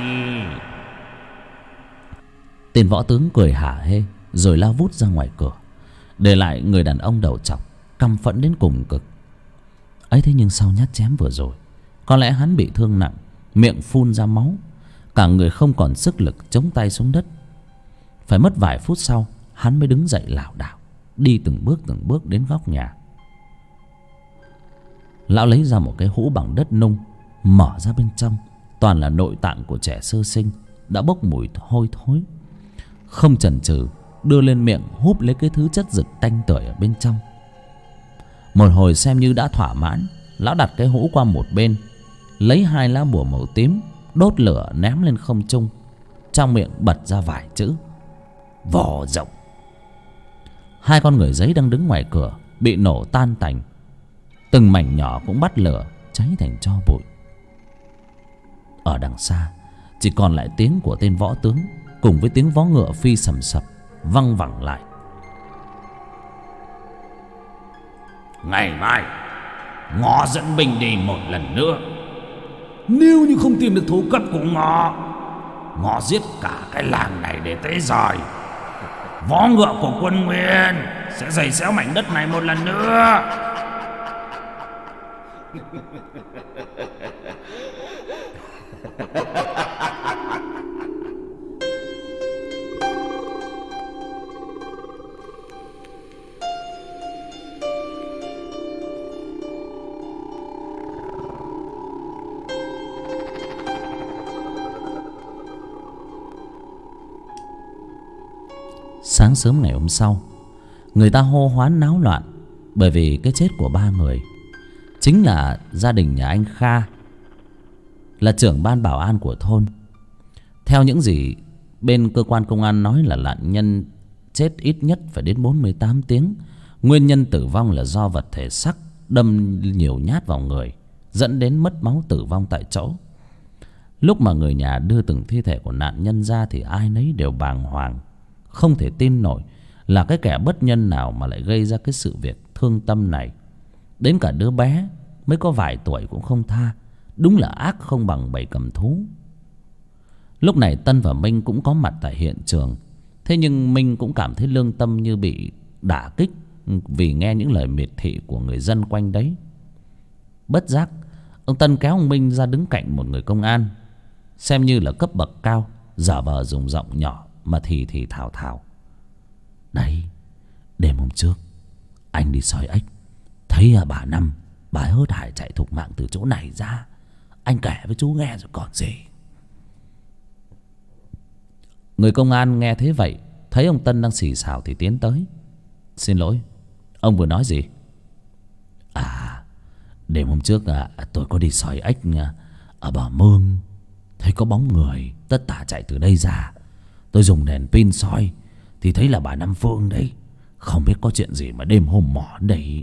Tên võ tướng cười hả hê rồi lao vút ra ngoài cửa, để lại người đàn ông đầu trọc căm phẫn đến cùng cực. Ấy thế nhưng sau nhát chém vừa rồi, có lẽ hắn bị thương nặng, miệng phun ra máu, cả người không còn sức lực chống tay xuống đất. Phải mất vài phút sau, hắn mới đứng dậy lảo đảo đi từng bước đến góc nhà. Lão lấy ra một cái hũ bằng đất nung, mở ra bên trong toàn là nội tạng của trẻ sơ sinh đã bốc mùi hôi thối. Không chần chừ đưa lên miệng húp lấy cái thứ chất dịch tanh tưởi ở bên trong. Một hồi xem như đã thỏa mãn, lão đặt cái hũ qua một bên, lấy 2 lá bùa màu tím đốt lửa ném lên không trung, trong miệng bật ra vài chữ: Vò rộng. 2 con người giấy đang đứng ngoài cửa bị nổ tan tành, từng mảnh nhỏ cũng bắt lửa cháy thành tro bụi. Ở đằng xa chỉ còn lại tiếng của tên võ tướng cùng với tiếng vó ngựa phi sầm sập văng vẳng lại. Ngày mai ngõ dẫn binh đi một lần nữa. nếu như không tìm được thủ cấp của ngõ giết cả cái làng này để tới rồi. Vó ngựa của quân Nguyên sẽ giày xéo mảnh đất này một lần nữa. Sáng sớm ngày hôm sau, người ta hô hoán náo loạn bởi vì cái chết của 3 người. Chính là gia đình nhà anh Kha, là trưởng ban bảo an của thôn. Theo những gì bên cơ quan công an nói là nạn nhân chết ít nhất phải đến 48 tiếng. Nguyên nhân tử vong là do vật thể sắc đâm nhiều nhát vào người, dẫn đến mất máu tử vong tại chỗ. Lúc mà người nhà đưa từng thi thể của nạn nhân ra thì ai nấy đều bàng hoàng, không thể tin nổi là cái kẻ bất nhân nào mà lại gây ra cái sự việc thương tâm này. Đến cả đứa bé mới có vài tuổi cũng không tha. Đúng là ác không bằng bầy cầm thú. Lúc này Tân và Minh cũng có mặt tại hiện trường. Thế nhưng Minh cũng cảm thấy lương tâm như bị đả kích vì nghe những lời miệt thị của người dân quanh đấy. Bất giác ông Tân kéo ông Minh ra đứng cạnh một người công an, xem như là cấp bậc cao, giả vờ dùng giọng nhỏ mà thì thào thào: "Đấy, đêm hôm trước anh đi soi ếch, thấy bà Năm, bà hớt hải chạy thục mạng từ chỗ này ra. Anh kể với chú nghe rồi còn gì." Người công an nghe thế vậy, thấy ông Tân đang xì xào thì tiến tới: "Xin lỗi, ông vừa nói gì?" "À, đêm hôm trước tôi có đi soi ếch ở bờ mương, thấy có bóng người tất tả chạy từ đây ra. Tôi dùng đèn pin soi thì thấy là bà Năm Phương đấy. Không biết có chuyện gì mà đêm hôm mỏ đây."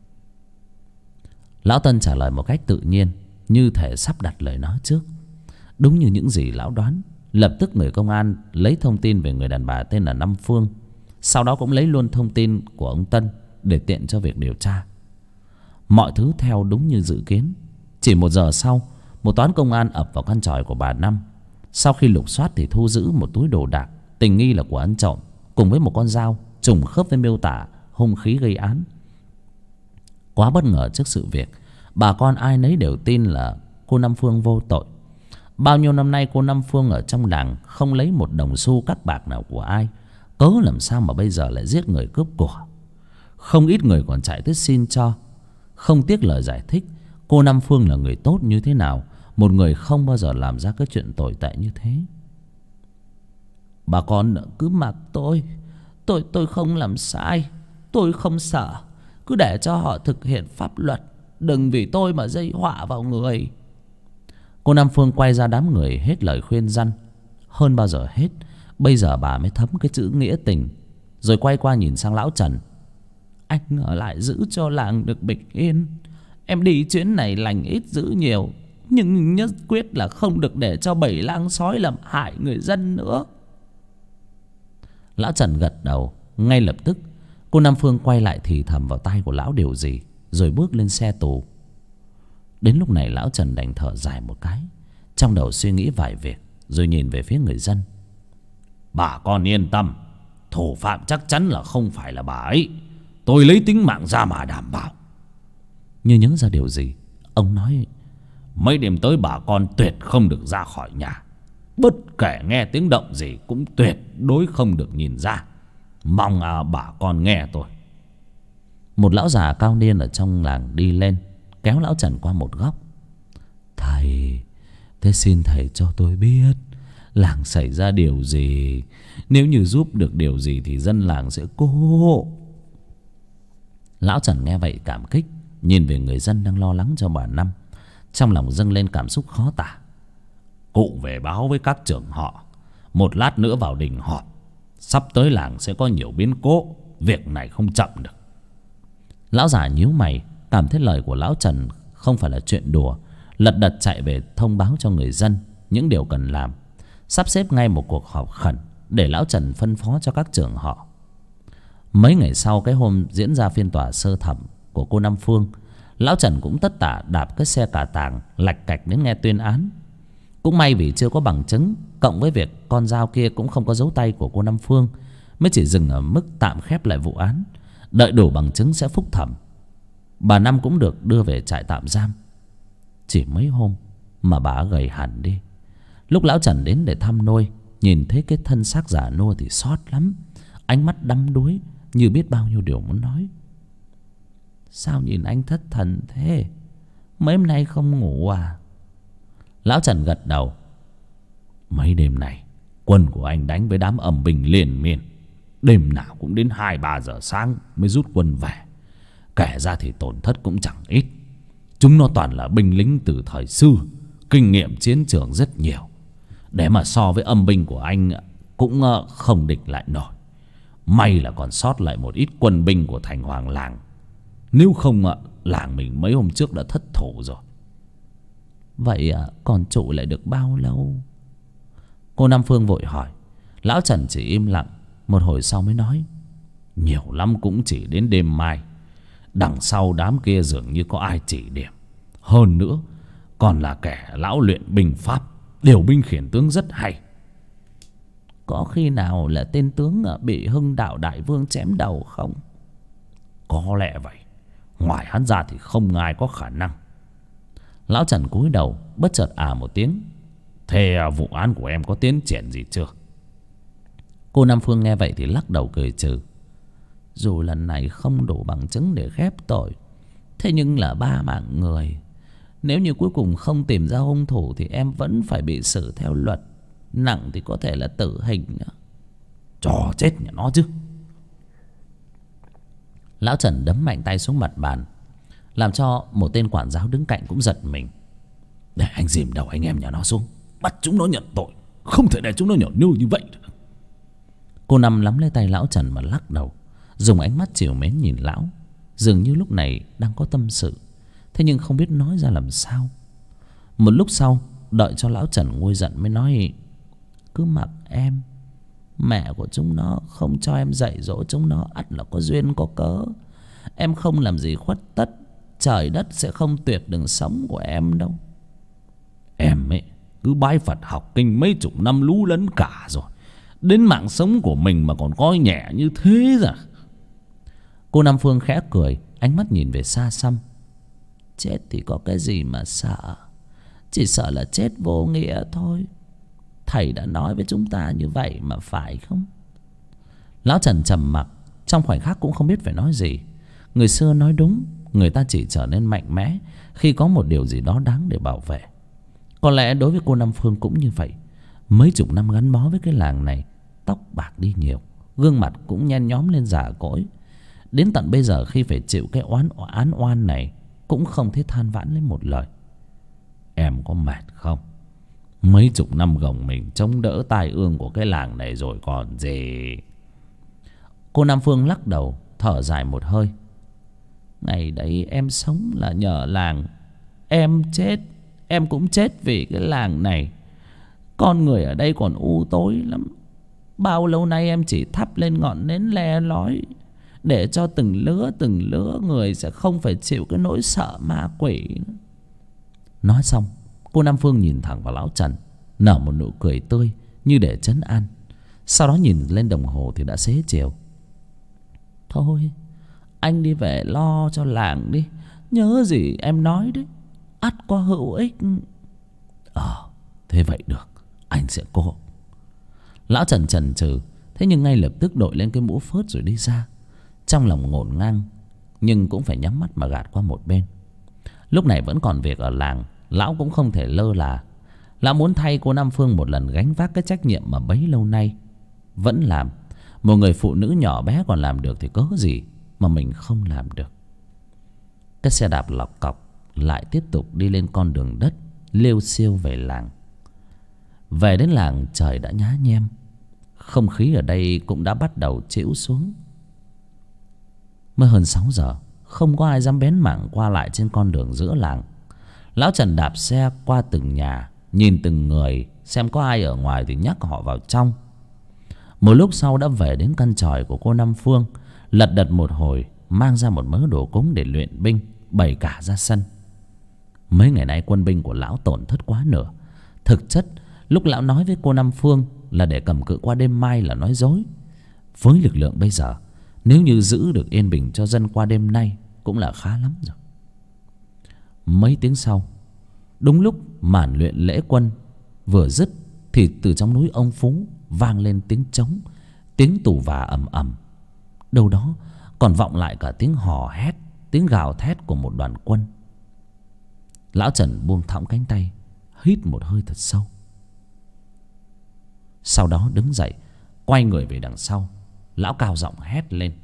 Lão Tân trả lời một cách tự nhiên, như thể sắp đặt lời nói trước. Đúng như những gì lão đoán, lập tức người công an lấy thông tin về người đàn bà tên là Năm Phương. Sau đó cũng lấy luôn thông tin của ông Tân để tiện cho việc điều tra. Mọi thứ theo đúng như dự kiến. Chỉ 1 giờ sau, một toán công an ập vào căn tròi của bà Năm. Sau khi lục soát thì thu giữ một túi đồ đạc tình nghi là của ăn trộm, cùng với một con dao trùng khớp với miêu tả hung khí gây án. Quá bất ngờ trước sự việc, bà con ai nấy đều tin là cô Năm Phương vô tội. Bao nhiêu năm nay cô Năm Phương ở trong làng không lấy một đồng xu cắc bạc nào của ai, cớ làm sao mà bây giờ lại giết người cướp của. Không ít người còn chạy tới xin cho, không tiếc lời giải thích cô Năm Phương là người tốt như thế nào, một người không bao giờ làm ra cái chuyện tồi tệ như thế. "Bà con cứ mặc tôi không làm sai, tôi không sợ. Cứ để cho họ thực hiện pháp luật, đừng vì tôi mà gây họa vào người." Cô Năm Phương quay ra đám người hết lời khuyên răn. Hơn bao giờ hết, bây giờ bà mới thấm cái chữ nghĩa tình. Rồi quay qua nhìn sang lão Trần: "Anh ở lại giữ cho làng được bình yên. Em đi chuyến này lành ít dữ nhiều, nhưng nhất quyết là không được để cho bầy lang sói làm hại người dân nữa." Lão Trần gật đầu. Ngay lập tức cô Năm Phương quay lại thì thầm vào tai của lão điều gì, rồi bước lên xe tù. Đến lúc này lão Trần đành thở dài một cái, trong đầu suy nghĩ vài việc, rồi nhìn về phía người dân: "Bà con yên tâm, thủ phạm chắc chắn là không phải là bà ấy. Tôi lấy tính mạng ra mà đảm bảo." Như nhớ ra điều gì, ông nói: "Mấy đêm tới bà con tuyệt không được ra khỏi nhà. Bất kể nghe tiếng động gì cũng tuyệt đối không được nhìn ra. Mong bà con nghe tôi." Một lão già cao niên ở trong làng đi lên, kéo lão Trần qua một góc: "Thầy, thế xin thầy cho tôi biết làng xảy ra điều gì. Nếu như giúp được điều gì thì dân làng sẽ cố." Lão Trần nghe vậy cảm kích, nhìn về người dân đang lo lắng cho bà Năm, trong lòng dâng lên cảm xúc khó tả. "Cụ về báo với các trưởng họ, một lát nữa vào đình họp. Sắp tới làng sẽ có nhiều biến cố, việc này không chậm được." Lão già nhíu mày, cảm thấy lời của lão Trần không phải là chuyện đùa, lật đật chạy về thông báo cho người dân những điều cần làm, sắp xếp ngay một cuộc họp khẩn để lão Trần phân phó cho các trưởng họ. Mấy ngày sau, cái hôm diễn ra phiên tòa sơ thẩm của cô Năm Phương, lão Trần cũng tất tả đạp cái xe cà tàng lạch cạch đến nghe tuyên án. Cũng may vì chưa có bằng chứng, cộng với việc con dao kia cũng không có dấu tay của cô Năm Phương, mới chỉ dừng ở mức tạm khép lại vụ án, đợi đủ bằng chứng sẽ phúc thẩm. Bà Năm cũng được đưa về trại tạm giam. Chỉ mấy hôm mà bà gầy hẳn đi. Lúc lão Trần đến để thăm nuôi, nhìn thấy cái thân xác già nua thì xót lắm, ánh mắt đăm đuối như biết bao nhiêu điều muốn nói. "Sao nhìn anh thất thần thế? Mấy hôm nay không ngủ à?" Lão Trần gật đầu: "Mấy đêm này quân của anh đánh với đám âm binh liên miên, đêm nào cũng đến 2-3 giờ sáng mới rút quân về. Kể ra thì tổn thất cũng chẳng ít. Chúng nó toàn là binh lính từ thời xưa, kinh nghiệm chiến trường rất nhiều. Để mà so với âm binh của anh cũng không địch lại nổi. May là còn sót lại một ít quân binh của thành hoàng làng. Nếu không làng mình mấy hôm trước đã thất thủ rồi." "Vậy còn trụ lại được bao lâu?" cô Năm Phương vội hỏi. Lão Trần chỉ im lặng, một hồi sau mới nói: Nhiều lắm cũng chỉ đến đêm mai. Đằng sau đám kia dường như có ai chỉ điểm. Hơn nữa còn là kẻ lão luyện binh pháp, điều binh khiển tướng rất hay. Có khi nào là tên tướng bị Hưng Đạo đại vương chém đầu không? Có lẽ vậy. Ngoài hắn ra thì không ai có khả năng. Lão Trần cúi đầu bất chợt một tiếng. Thế vụ án của em có tiến triển gì chưa? Cô Nam Phương nghe vậy thì lắc đầu cười trừ. Dù lần này không đủ bằng chứng để khép tội, thế nhưng là 3 mạng người. Nếu như cuối cùng không tìm ra hung thủ thì em vẫn phải bị xử theo luật. Nặng thì có thể là tử hình nữa. Trò chết nhà nó chứ. Lão Trần đấm mạnh tay xuống mặt bàn, làm cho một tên quản giáo đứng cạnh cũng giật mình. Để anh dìm đầu anh em nhà nó xuống, bắt chúng nó nhận tội. Không thể để chúng nó nhỏ nhu như vậy. Cô Năm nắm lấy tay lão Trần mà lắc đầu, dùng ánh mắt trìu mến nhìn lão, dường như lúc này đang có tâm sự, thế nhưng không biết nói ra làm sao. Một lúc sau, đợi cho lão Trần nguôi giận mới nói: cứ mặc em. Mẹ của chúng nó không cho em dạy dỗ chúng nó, ắt là có duyên có cớ. Em không làm gì khuất tất, trời đất sẽ không tuyệt đường sống của em đâu. Em ấy cứ bái Phật học kinh mấy chục năm lú lẫn cả rồi, đến mạng sống của mình mà còn coi nhẹ như thế à? Cô Nam Phương khẽ cười, ánh mắt nhìn về xa xăm. Chết thì có cái gì mà sợ, chỉ sợ là chết vô nghĩa thôi. Thầy đã nói với chúng ta như vậy mà, phải không? Lão Trần trầm mặc, trong khoảnh khắc cũng không biết phải nói gì. Người xưa nói đúng, người ta chỉ trở nên mạnh mẽ khi có một điều gì đó đáng để bảo vệ. Có lẽ đối với cô Nam Phương cũng như vậy. Mấy chục năm gắn bó với cái làng này, tóc bạc đi nhiều, gương mặt cũng nhen nhóm lên già cỗi. Đến tận bây giờ khi phải chịu cái án oan này, cũng không thấy than vãn lấy một lời. Em có mệt không? Mấy chục năm gồng mình chống đỡ tai ương của cái làng này rồi còn gì. Cô Nam Phương lắc đầu, thở dài một hơi. Ngày đấy em sống là nhờ làng. Em chết, em cũng chết vì cái làng này. Con người ở đây còn u tối lắm. Bao lâu nay em chỉ thắp lên ngọn nến le lói, để cho từng lứa người sẽ không phải chịu cái nỗi sợ ma quỷ. Nói xong, cô Nam Phương nhìn thẳng vào lão Trần, nở một nụ cười tươi như để trấn an. Sau đó nhìn lên đồng hồ thì đã xế chiều. Thôi, anh đi về lo cho làng đi. Nhớ gì em nói đấy, ắt có hữu ích. Thế vậy được, anh sẽ cố. Lão Trần chần chừ, thế nhưng ngay lập tức đội lên cái mũ phớt rồi đi ra. Trong lòng ngổn ngang, nhưng cũng phải nhắm mắt mà gạt qua một bên. Lúc này vẫn còn việc ở làng, lão cũng không thể lơ là. Lão muốn thay cô Nam Phương một lần gánh vác cái trách nhiệm mà bấy lâu nay vẫn làm. Một người phụ nữ nhỏ bé còn làm được thì cớ gì mà mình không làm được. Cái xe đạp lọc cọc lại tiếp tục đi lên con đường đất liêu xiêu về làng. Về đến làng trời đã nhá nhem, không khí ở đây cũng đã bắt đầu trĩu xuống. Mới hơn 6 giờ, không có ai dám bén mảng qua lại trên con đường giữa làng. Lão Trần đạp xe qua từng nhà, nhìn từng người, xem có ai ở ngoài thì nhắc họ vào trong. Một lúc sau đã về đến căn chòi của cô Năm Phương, lật đật một hồi, mang ra một mớ đồ cúng để luyện binh, bày cả ra sân. Mấy ngày nay quân binh của lão tổn thất quá nửa. Thực chất lúc lão nói với cô Năm Phương là để cầm cự qua đêm mai là nói dối. Với lực lượng bây giờ, nếu như giữ được yên bình cho dân qua đêm nay cũng là khá lắm rồi. Mấy tiếng sau, đúng lúc màn luyện lễ quân vừa dứt thì từ trong núi Ông Phú vang lên tiếng trống, tiếng tù và ầm ầm. Đâu đó còn vọng lại cả tiếng hò hét, tiếng gào thét của một đoàn quân. Lão Trần buông thõng cánh tay, hít một hơi thật sâu. Sau đó đứng dậy, quay người về đằng sau. Lão cao giọng hét lên: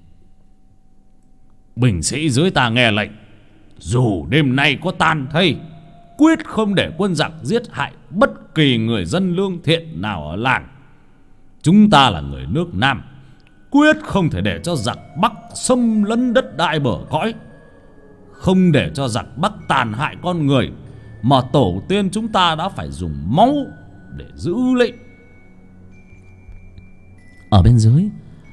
Binh sĩ dưới ta nghe lệnh, dù đêm nay có tan thây, quyết không để quân giặc giết hại bất kỳ người dân lương thiện nào ở làng. Chúng ta là người nước Nam, quyết không thể để cho giặc Bắc xâm lấn đất đai bờ cõi, không để cho giặc Bắc tàn hại con người mà tổ tiên chúng ta đã phải dùng máu để giữ lệnh. Ở bên dưới,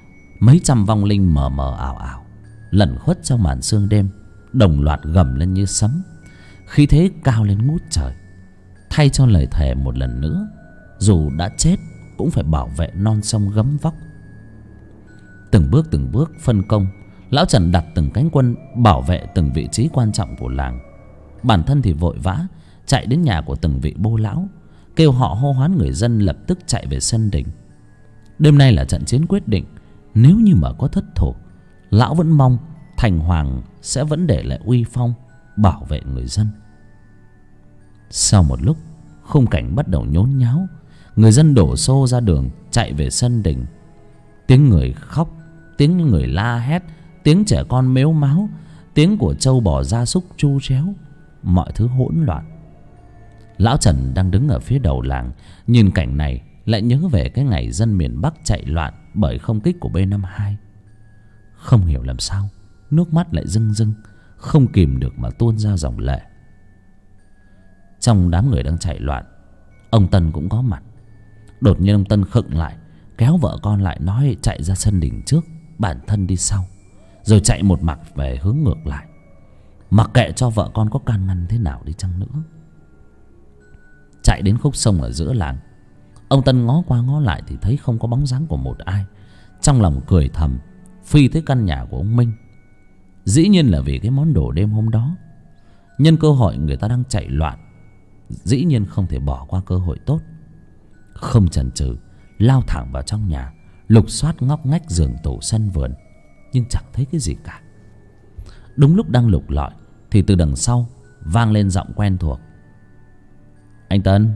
Mấy trăm vong linh mờ mờ ảo ảo lẩn khuất trong màn sương đêm, đồng loạt gầm lên như sấm, khí thế cao lên ngút trời, thay cho lời thề một lần nữa dù đã chết cũng phải bảo vệ non sông Gấm Vóc. Từng bước phân công, lão Trần đặt từng cánh quân bảo vệ từng vị trí quan trọng của làng. Bản thân thì vội vã chạy đến nhà của từng vị bô lão, kêu họ hô hoán người dân lập tức chạy về sân đình. Đêm nay là trận chiến quyết định, nếu như mà có thất thủ, lão vẫn mong thành hoàng sẽ vẫn để lại uy phong bảo vệ người dân. Sau một lúc, khung cảnh bắt đầu nhốn nháo, người dân đổ xô ra đường chạy về sân đình. Tiếng người khóc, tiếng người la hét, tiếng trẻ con mếu máo, tiếng của trâu bò gia súc tru tréo, mọi thứ hỗn loạn. Lão Trần đang đứng ở phía đầu làng, nhìn cảnh này lại nhớ về cái ngày dân miền Bắc chạy loạn bởi không kích của B-52. Không hiểu làm sao nước mắt lại rưng rưng, không kìm được mà tuôn ra dòng lệ. Trong đám người đang chạy loạn, ông Tân cũng có mặt. Đột nhiên ông Tân khựng lại, kéo vợ con lại nói chạy ra sân đình trước, bản thân đi sau, rồi chạy một mạch về hướng ngược lại, mặc kệ cho vợ con có can ngăn thế nào đi chăng nữa. Chạy đến khúc sông ở giữa làng, ông Tân ngó qua ngó lại thì thấy không có bóng dáng của một ai. Trong lòng cười thầm, phi tới căn nhà của ông Minh. Dĩ nhiên là vì cái món đồ đêm hôm đó. Nhân cơ hội người ta đang chạy loạn, dĩ nhiên không thể bỏ qua cơ hội tốt. Không chần chừ, lao thẳng vào trong nhà, lục soát ngóc ngách giường tủ sân vườn, nhưng chẳng thấy cái gì cả. Đúng lúc đang lục lọi thì từ đằng sau vang lên giọng quen thuộc: "Anh Tân."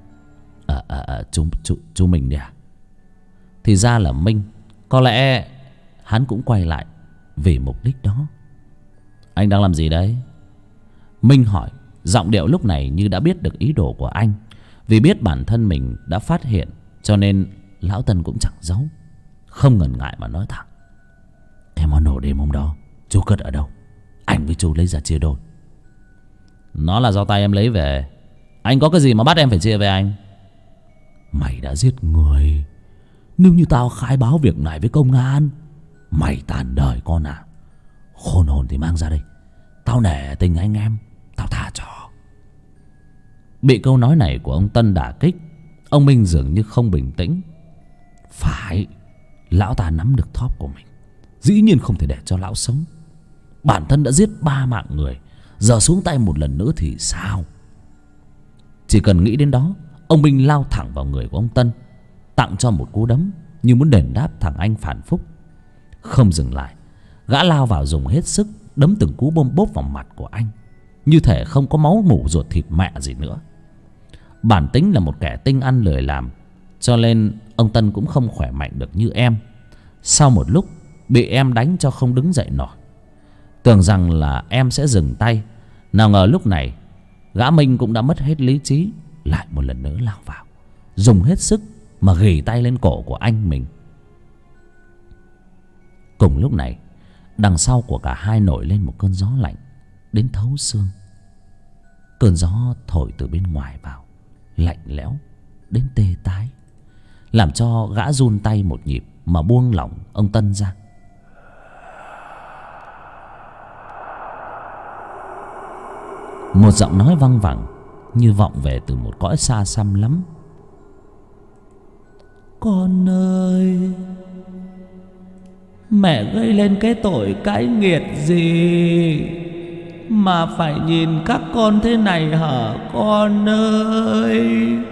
Chú Minh đi à?" Thì ra là Minh. Có lẽ hắn cũng quay lại vì mục đích đó. "Anh đang làm gì đấy?" Minh hỏi, giọng điệu lúc này như đã biết được ý đồ của anh. Vì biết bản thân mình đã phát hiện, cho nên lão Tân cũng chẳng giấu, không ngần ngại mà nói thẳng: "Cái món đồ đêm hôm đó chú cất ở đâu? Anh với chú lấy ra chia đôi." "Nó là do tay em lấy về. Anh có cái gì mà bắt em phải chia với anh?" "Mày đã giết người. Nếu như tao khai báo việc này với công an, mày tàn đời con à. Khôn hồn thì mang ra đây, tao nể tình anh em, tao tha cho." Bị câu nói này của ông Tân đả kích, ông Minh dường như không bình tĩnh. Phải, lão ta nắm được thóp của mình, dĩ nhiên không thể để cho lão sống. Bản thân đã giết 3 mạng người, giờ xuống tay một lần nữa thì sao? Chỉ cần nghĩ đến đó, ông Minh lao thẳng vào người của ông Tân, tặng cho một cú đấm như muốn đền đáp thằng anh phản phúc. Không dừng lại, gã lao vào dùng hết sức đấm từng cú bôm bốp vào mặt của anh, như thể không có máu mủ ruột thịt mẹ gì nữa. Bản tính là một kẻ tinh ăn lười làm, cho nên ông Tân cũng không khỏe mạnh được như em. Sau một lúc bị em đánh cho không đứng dậy nổi, tưởng rằng là em sẽ dừng tay. Nào ngờ lúc này gã Minh cũng đã mất hết lý trí, lại một lần nữa lao vào, dùng hết sức mà ghì tay lên cổ của anh mình. Cùng lúc này, đằng sau của cả hai nổi lên một cơn gió lạnh đến thấu xương. Cơn gió thổi từ bên ngoài vào, lạnh lẽo đến tê tái, làm cho gã run tay một nhịp mà buông lỏng ông Tân ra. Một giọng nói văng vẳng như vọng về từ một cõi xa xăm lắm: "Con ơi, mẹ gây lên cái tội cái nghiệt gì mà phải nhìn các con thế này hả con ơi?"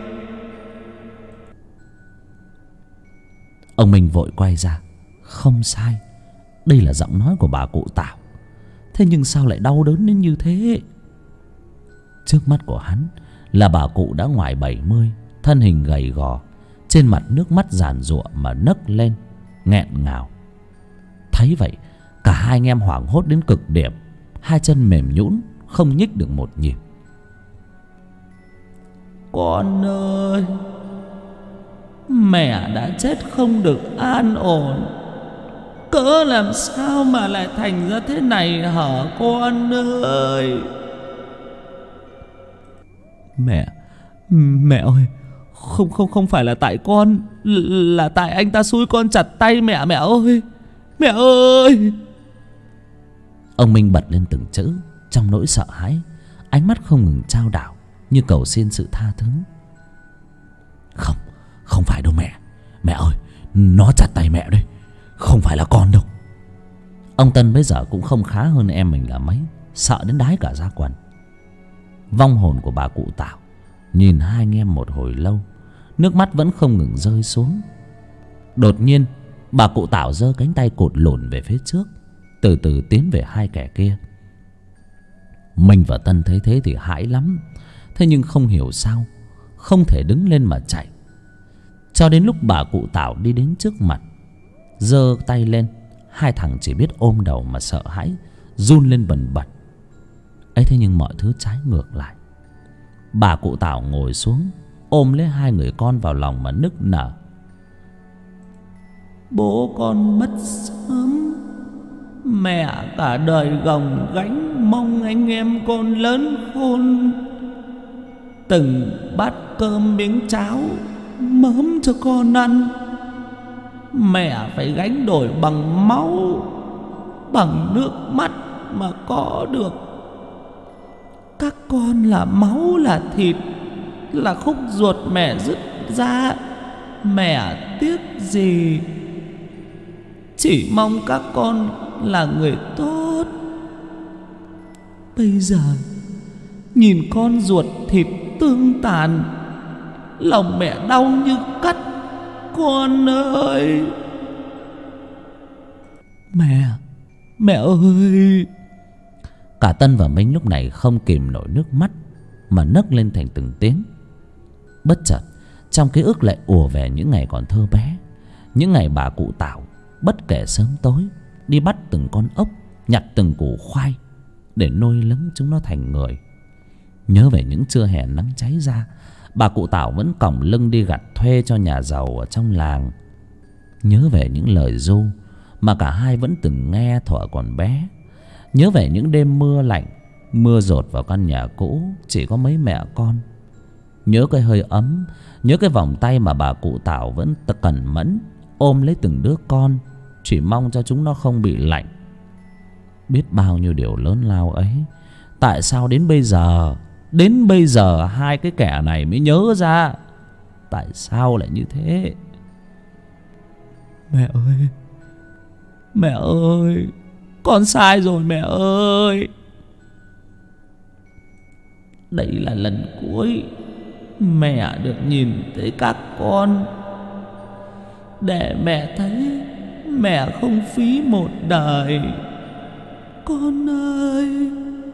Ông Minh vội quay ra. Không sai, đây là giọng nói của bà cụ Tảo. Thế nhưng sao lại đau đớn đến như thế? Trước mắt của hắn là bà cụ đã ngoài 70, thân hình gầy gò, trên mặt nước mắt giàn giụa mà nấc lên nghẹn ngào. Thấy vậy, cả hai anh em hoảng hốt đến cực điểm, hai chân mềm nhũn không nhích được một nhịp. "Con ơi, mẹ đã chết không được an ổn, cỡ làm sao mà lại thành ra thế này hả con ơi?" Mẹ ơi, không phải là tại con, là tại anh ta xúi con chặt tay mẹ ơi. Mẹ ơi! Ông Minh bật lên từng chữ trong nỗi sợ hãi, ánh mắt không ngừng chao đảo như cầu xin sự tha thứ. Không, không phải đâu mẹ. Mẹ ơi, nó chặt tay mẹ đây, không phải là con đâu. Ông Tân bây giờ cũng không khá hơn em mình là mấy, sợ đến đái cả da quần. Vong hồn của bà cụ Tảo nhìn hai anh em một hồi lâu, nước mắt vẫn không ngừng rơi xuống. Đột nhiên bà cụ Tảo giơ cánh tay cụt lủn về phía trước, từ từ tiến về hai kẻ kia. Minh và Tân thấy thế thì hãi lắm, thế nhưng không hiểu sao không thể đứng lên mà chạy. Cho đến lúc bà cụ Tảo đi đến trước mặt, giơ tay lên, hai thằng chỉ biết ôm đầu mà sợ hãi, run lên bần bật. Ấy thế nhưng mọi thứ trái ngược lại. Bà cụ Tảo ngồi xuống, ôm lấy hai người con vào lòng mà nức nở. Bố con mất sớm, mẹ cả đời gồng gánh mong anh em con lớn khôn. Từng bát cơm miếng cháo mớm cho con ăn, mẹ phải gánh đổi bằng máu, bằng nước mắt mà có được. Các con là máu là thịt, là khúc ruột mẹ dứt ra, mẹ tiếc gì. Chỉ mong các con là người tốt. Bây giờ nhìn con ruột thịt tương tàn, lòng mẹ đau như cắt. Con ơi! Mẹ ơi! Cả Tân và Minh lúc này không kìm nổi nước mắt mà nấc lên thành từng tiếng. Bất chợt trong ký ức lại ùa về những ngày còn thơ bé, những ngày bà cụ Tảo bất kể sớm tối đi bắt từng con ốc, nhặt từng củ khoai để nuôi lớn chúng nó thành người. Nhớ về những trưa hè nắng cháy ra, bà cụ Tảo vẫn còng lưng đi gặt thuê cho nhà giàu ở trong làng. Nhớ về những lời ru mà cả hai vẫn từng nghe thuở còn bé. Nhớ về những đêm mưa lạnh, mưa dột vào căn nhà cũ chỉ có mấy mẹ con. Nhớ cái hơi ấm, nhớ cái vòng tay mà bà cụ Tảo vẫn cẩn mẫn ôm lấy từng đứa con, chỉ mong cho chúng nó không bị lạnh. Biết bao nhiêu điều lớn lao ấy, tại sao đến bây giờ hai cái kẻ này mới nhớ ra? Tại sao lại như thế? Mẹ ơi, con sai rồi mẹ ơi. Đây là lần cuối mẹ được nhìn thấy các con, để mẹ thấy mẹ không phí một đời. Con ơi!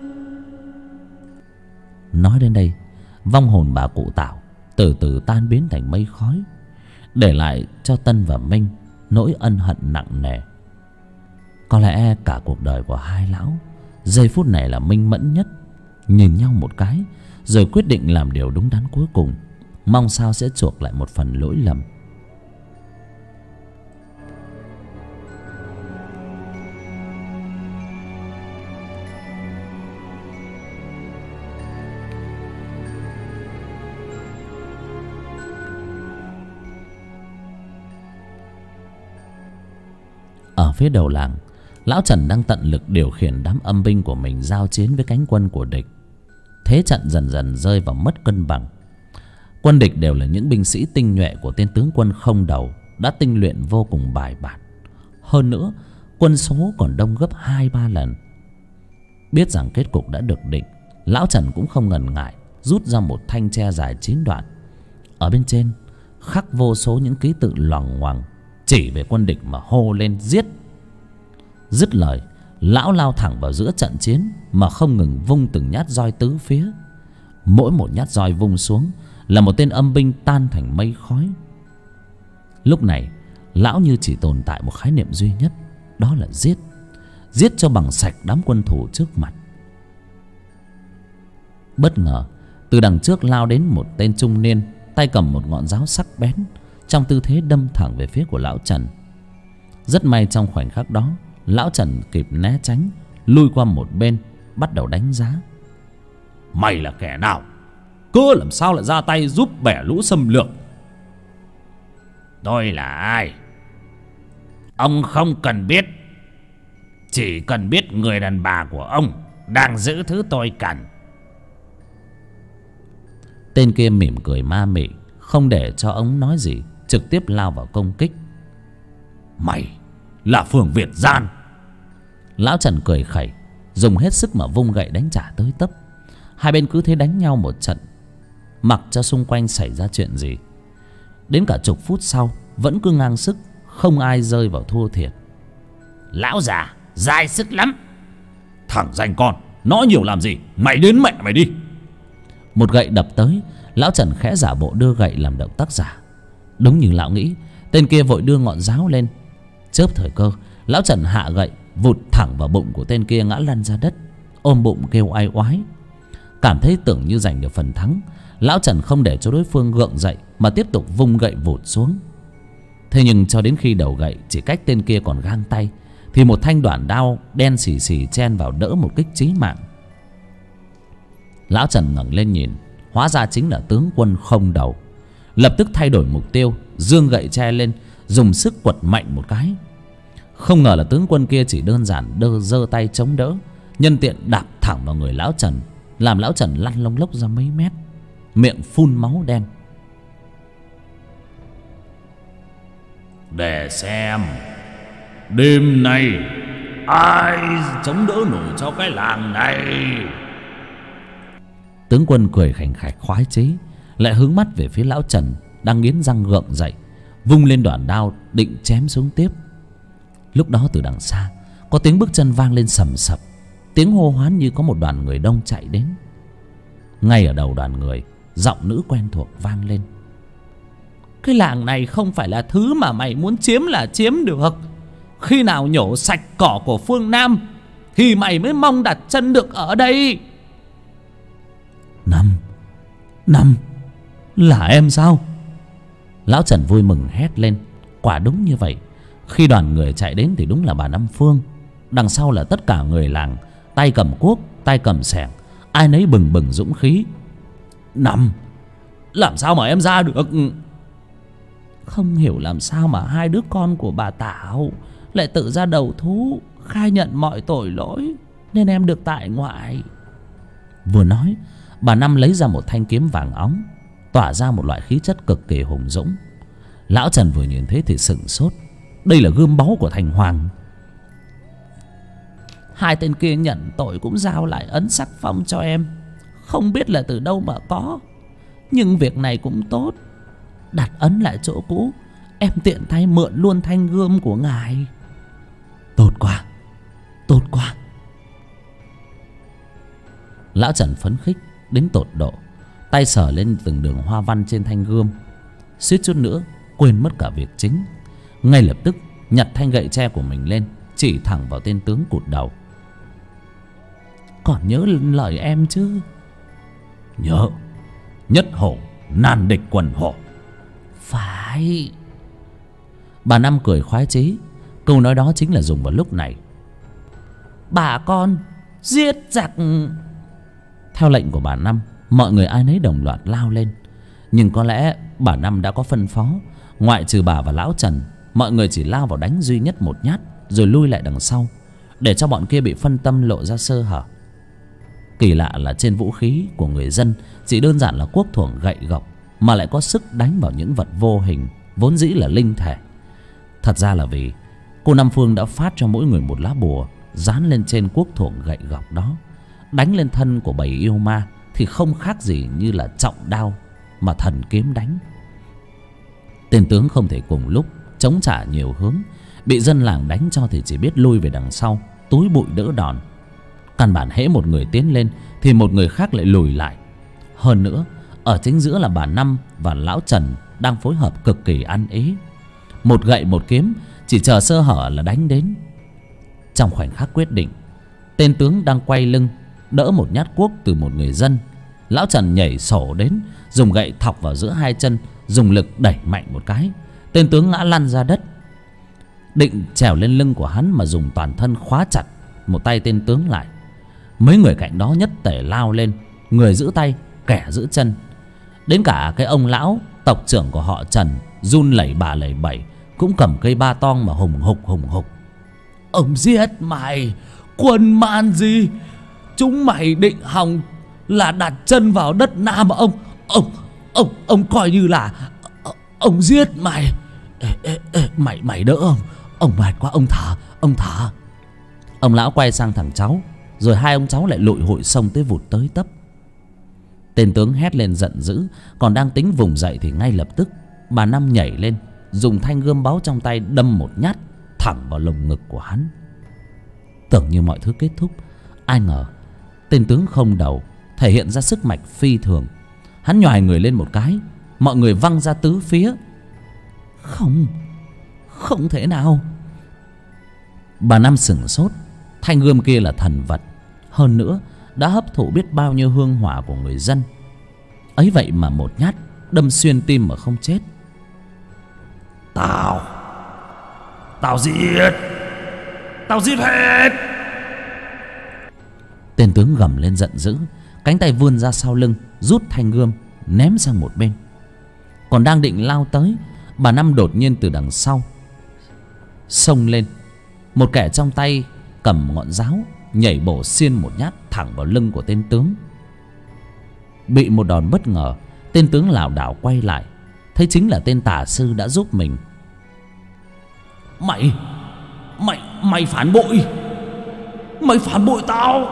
Nói đến đây, vong hồn bà cụ Tảo từ từ tan biến thành mây khói, để lại cho Tân và Minh nỗi ân hận nặng nề. Có lẽ cả cuộc đời của hai lão giây phút này là minh mẫn nhất, nhìn nhau một cái rồi quyết định làm điều đúng đắn cuối cùng, mong sao sẽ chuộc lại một phần lỗi lầm. Ở phía đầu làng, lão Trần đang tận lực điều khiển đám âm binh của mình giao chiến với cánh quân của địch. Thế trận dần dần rơi vào mất cân bằng. Quân địch đều là những binh sĩ tinh nhuệ của tên tướng quân không đầu, đã tinh luyện vô cùng bài bản. Hơn nữa, quân số còn đông gấp 2-3 lần. Biết rằng kết cục đã được định, lão Trần cũng không ngần ngại rút ra một thanh tre dài 9 đoạn. Ở bên trên khắc vô số những ký tự loằng ngoằng, chỉ về quân địch mà hô lên giết. Dứt lời, lão lao thẳng vào giữa trận chiến mà không ngừng vung từng nhát roi tứ phía. Mỗi một nhát roi vung xuống là một tên âm binh tan thành mây khói. Lúc này lão như chỉ tồn tại một khái niệm duy nhất, đó là giết. Giết cho bằng sạch đám quân thủ trước mặt. Bất ngờ từ đằng trước lao đến một tên trung niên, tay cầm một ngọn giáo sắc bén, trong tư thế đâm thẳng về phía của lão Trần. Rất may trong khoảnh khắc đó, lão Trần kịp né tránh, lui qua một bên, bắt đầu đánh giá. Mày là kẻ nào? Cớ làm sao lại ra tay giúp bẻ lũ xâm lược? Tôi là ai? Ông không cần biết. chỉ cần biết người đàn bà của ông đang giữ thứ tôi cần. Tên kia mỉm cười ma mị, không để cho ông nói gì, trực tiếp lao vào công kích. Mày là Phường Việt Gian. Lão Trần cười khẩy, dùng hết sức mà vung gậy đánh trả tới tấp. Hai bên cứ thế đánh nhau một trận, mặc cho xung quanh xảy ra chuyện gì. Đến cả chục phút sau vẫn cứ ngang sức, không ai rơi vào thua thiệt. Lão già dai sức lắm. Thằng danh con, nói nhiều làm gì, mày đến mẹ mày đi. Một gậy đập tới, lão Trần khẽ giả bộ đưa gậy làm động tác giả. Đúng như lão nghĩ, tên kia vội đưa ngọn giáo lên. Chớp thời cơ, lão Trần hạ gậy vụt thẳng vào bụng của tên kia, ngã lăn ra đất, ôm bụng kêu ai oái. Cảm thấy tưởng như giành được phần thắng, lão Trần không để cho đối phương gượng dậy mà tiếp tục vung gậy vụt xuống. Thế nhưng cho đến khi đầu gậy chỉ cách tên kia còn gang tay, thì một thanh đoạn đao đen xì xì chen vào đỡ một kích chí mạng. Lão Trần ngẩng lên nhìn, hóa ra chính là tướng quân không đầu. Lập tức thay đổi mục tiêu, giương gậy che lên, dùng sức quật mạnh một cái. Không ngờ là tướng quân kia chỉ đơn giản giơ tay chống đỡ, nhân tiện đạp thẳng vào người lão Trần, làm lão Trần lăn lông lốc ra mấy mét, miệng phun máu đen. Để xem đêm nay ai chống đỡ nổi cho cái làng này. Tướng quân cười khành khạch khoái chí, lại hướng mắt về phía lão Trần đang nghiến răng gượng dậy, vung lên đoạn đao định chém xuống tiếp. Lúc đó từ đằng xa có tiếng bước chân vang lên sầm sập, tiếng hô hoán như có một đoàn người đông chạy đến. Ngay ở đầu đoàn người, giọng nữ quen thuộc vang lên: cái làng này không phải là thứ mà mày muốn chiếm là chiếm được. Khi nào nhổ sạch cỏ của phương Nam thì mày mới mong đặt chân được ở đây. Năm là em sao? Lão Trần vui mừng hét lên. Quả đúng như vậy, khi đoàn người chạy đến thì đúng là bà Năm Phương. Đằng sau là tất cả người làng, tay cầm cuốc, tay cầm xẻng, ai nấy bừng bừng dũng khí. Năm, làm sao mà em ra được? Không hiểu làm sao mà hai đứa con của bà Tảo lại tự ra đầu thú, khai nhận mọi tội lỗi, nên em được tại ngoại. Vừa nói, bà Năm lấy ra một thanh kiếm vàng óng, tỏa ra một loại khí chất cực kỳ hùng dũng. Lão Trần vừa nhìn thấy thì sửng sốt. Đây là gươm báu của thành hoàng. Hai tên kia nhận tội cũng giao lại ấn sắc phong cho em, không biết là từ đâu mà có, nhưng việc này cũng tốt. Đặt ấn lại chỗ cũ, em tiện tay mượn luôn thanh gươm của ngài. Tốt quá, tốt quá. Lão Trần phấn khích đến tột độ, tay sờ lên từng đường hoa văn trên thanh gươm, suýt chút nữa quên mất cả việc chính. Ngay lập tức nhặt thanh gậy tre của mình lên, chỉ thẳng vào tên tướng cụt đầu. Còn nhớ lời em chứ? Nhớ. Nhất hổ nan địch quần hổ. Phải. Bà Năm cười khoái chí. Câu nói đó chính là dùng vào lúc này. Bà con giết giặc. Theo lệnh của bà Năm, mọi người ai nấy đồng loạt lao lên. Nhưng có lẽ bà Năm đã có phân phó, ngoại trừ bà và lão Trần, mọi người chỉ lao vào đánh duy nhất một nhát, rồi lui lại đằng sau, để cho bọn kia bị phân tâm lộ ra sơ hở. Kỳ lạ là trên vũ khí của người dân chỉ đơn giản là cuốc thuổng gậy gộc, mà lại có sức đánh vào những vật vô hình vốn dĩ là linh thể. Thật ra là vì cô Năm Phương đã phát cho mỗi người một lá bùa dán lên trên cuốc thuổng gậy gộc đó. Đánh lên thân của bầy yêu ma thì không khác gì như là trọng đao mà thần kiếm đánh. Tên tướng không thể cùng lúc chống trả nhiều hướng, bị dân làng đánh cho thì chỉ biết lui về đằng sau, túi bụi đỡ đòn. Căn bản hễ một người tiến lên thì một người khác lại lùi lại. Hơn nữa, ở chính giữa là bà Năm và lão Trần đang phối hợp cực kỳ ăn ý. Một gậy một kiếm, chỉ chờ sơ hở là đánh đến. Trong khoảnh khắc quyết định, tên tướng đang quay lưng đỡ một nhát cuốc từ một người dân. Lão Trần nhảy sổ đến, dùng gậy thọc vào giữa hai chân, dùng lực đẩy mạnh một cái. Tên tướng ngã lăn ra đất. Định trèo lên lưng của hắn mà dùng toàn thân khóa chặt một tay tên tướng lại. Mấy người cạnh đó nhất tể lao lên, người giữ tay, kẻ giữ chân. Đến cả cái ông lão tộc trưởng của họ Trần run lẩy bà lẩy bẩy cũng cầm cây ba tong mà hùng hục. Ông giết mày, quân man gì? Chúng mày định hòng là đặt chân vào đất Nam mà ông coi như là ông giết mày. Mày đỡ ông mệt quá, ông thở. Ông lão quay sang thằng cháu, rồi hai ông cháu lại lụi hụi xông tới vụt tới tấp. Tên tướng hét lên giận dữ, còn đang tính vùng dậy thì ngay lập tức bà Năm nhảy lên, dùng thanh gươm báu trong tay đâm một nhát thẳng vào lồng ngực của hắn. Tưởng như mọi thứ kết thúc, ai ngờ tên tướng không đầu thể hiện ra sức mạnh phi thường. Hắn nhoài người lên một cái, mọi người văng ra tứ phía. Không thể nào. Bà Năm sửng sốt. Thanh gươm kia là thần vật, hơn nữa đã hấp thụ biết bao nhiêu hương hỏa của người dân. Ấy vậy mà một nhát đâm xuyên tim mà không chết. Tao giết hết. Tên tướng gầm lên giận dữ, cánh tay vươn ra sau lưng, rút thanh gươm ném sang một bên. Còn đang định lao tới, bà Năm đột nhiên từ đằng sau xông lên. Một kẻ trong tay cầm ngọn giáo nhảy bổ xiên một nhát thẳng vào lưng của tên tướng. Bị một đòn bất ngờ, tên tướng lảo đảo quay lại, thấy chính là tên tả sư đã giúp mình. Mày phản bội. Mày phản bội tao.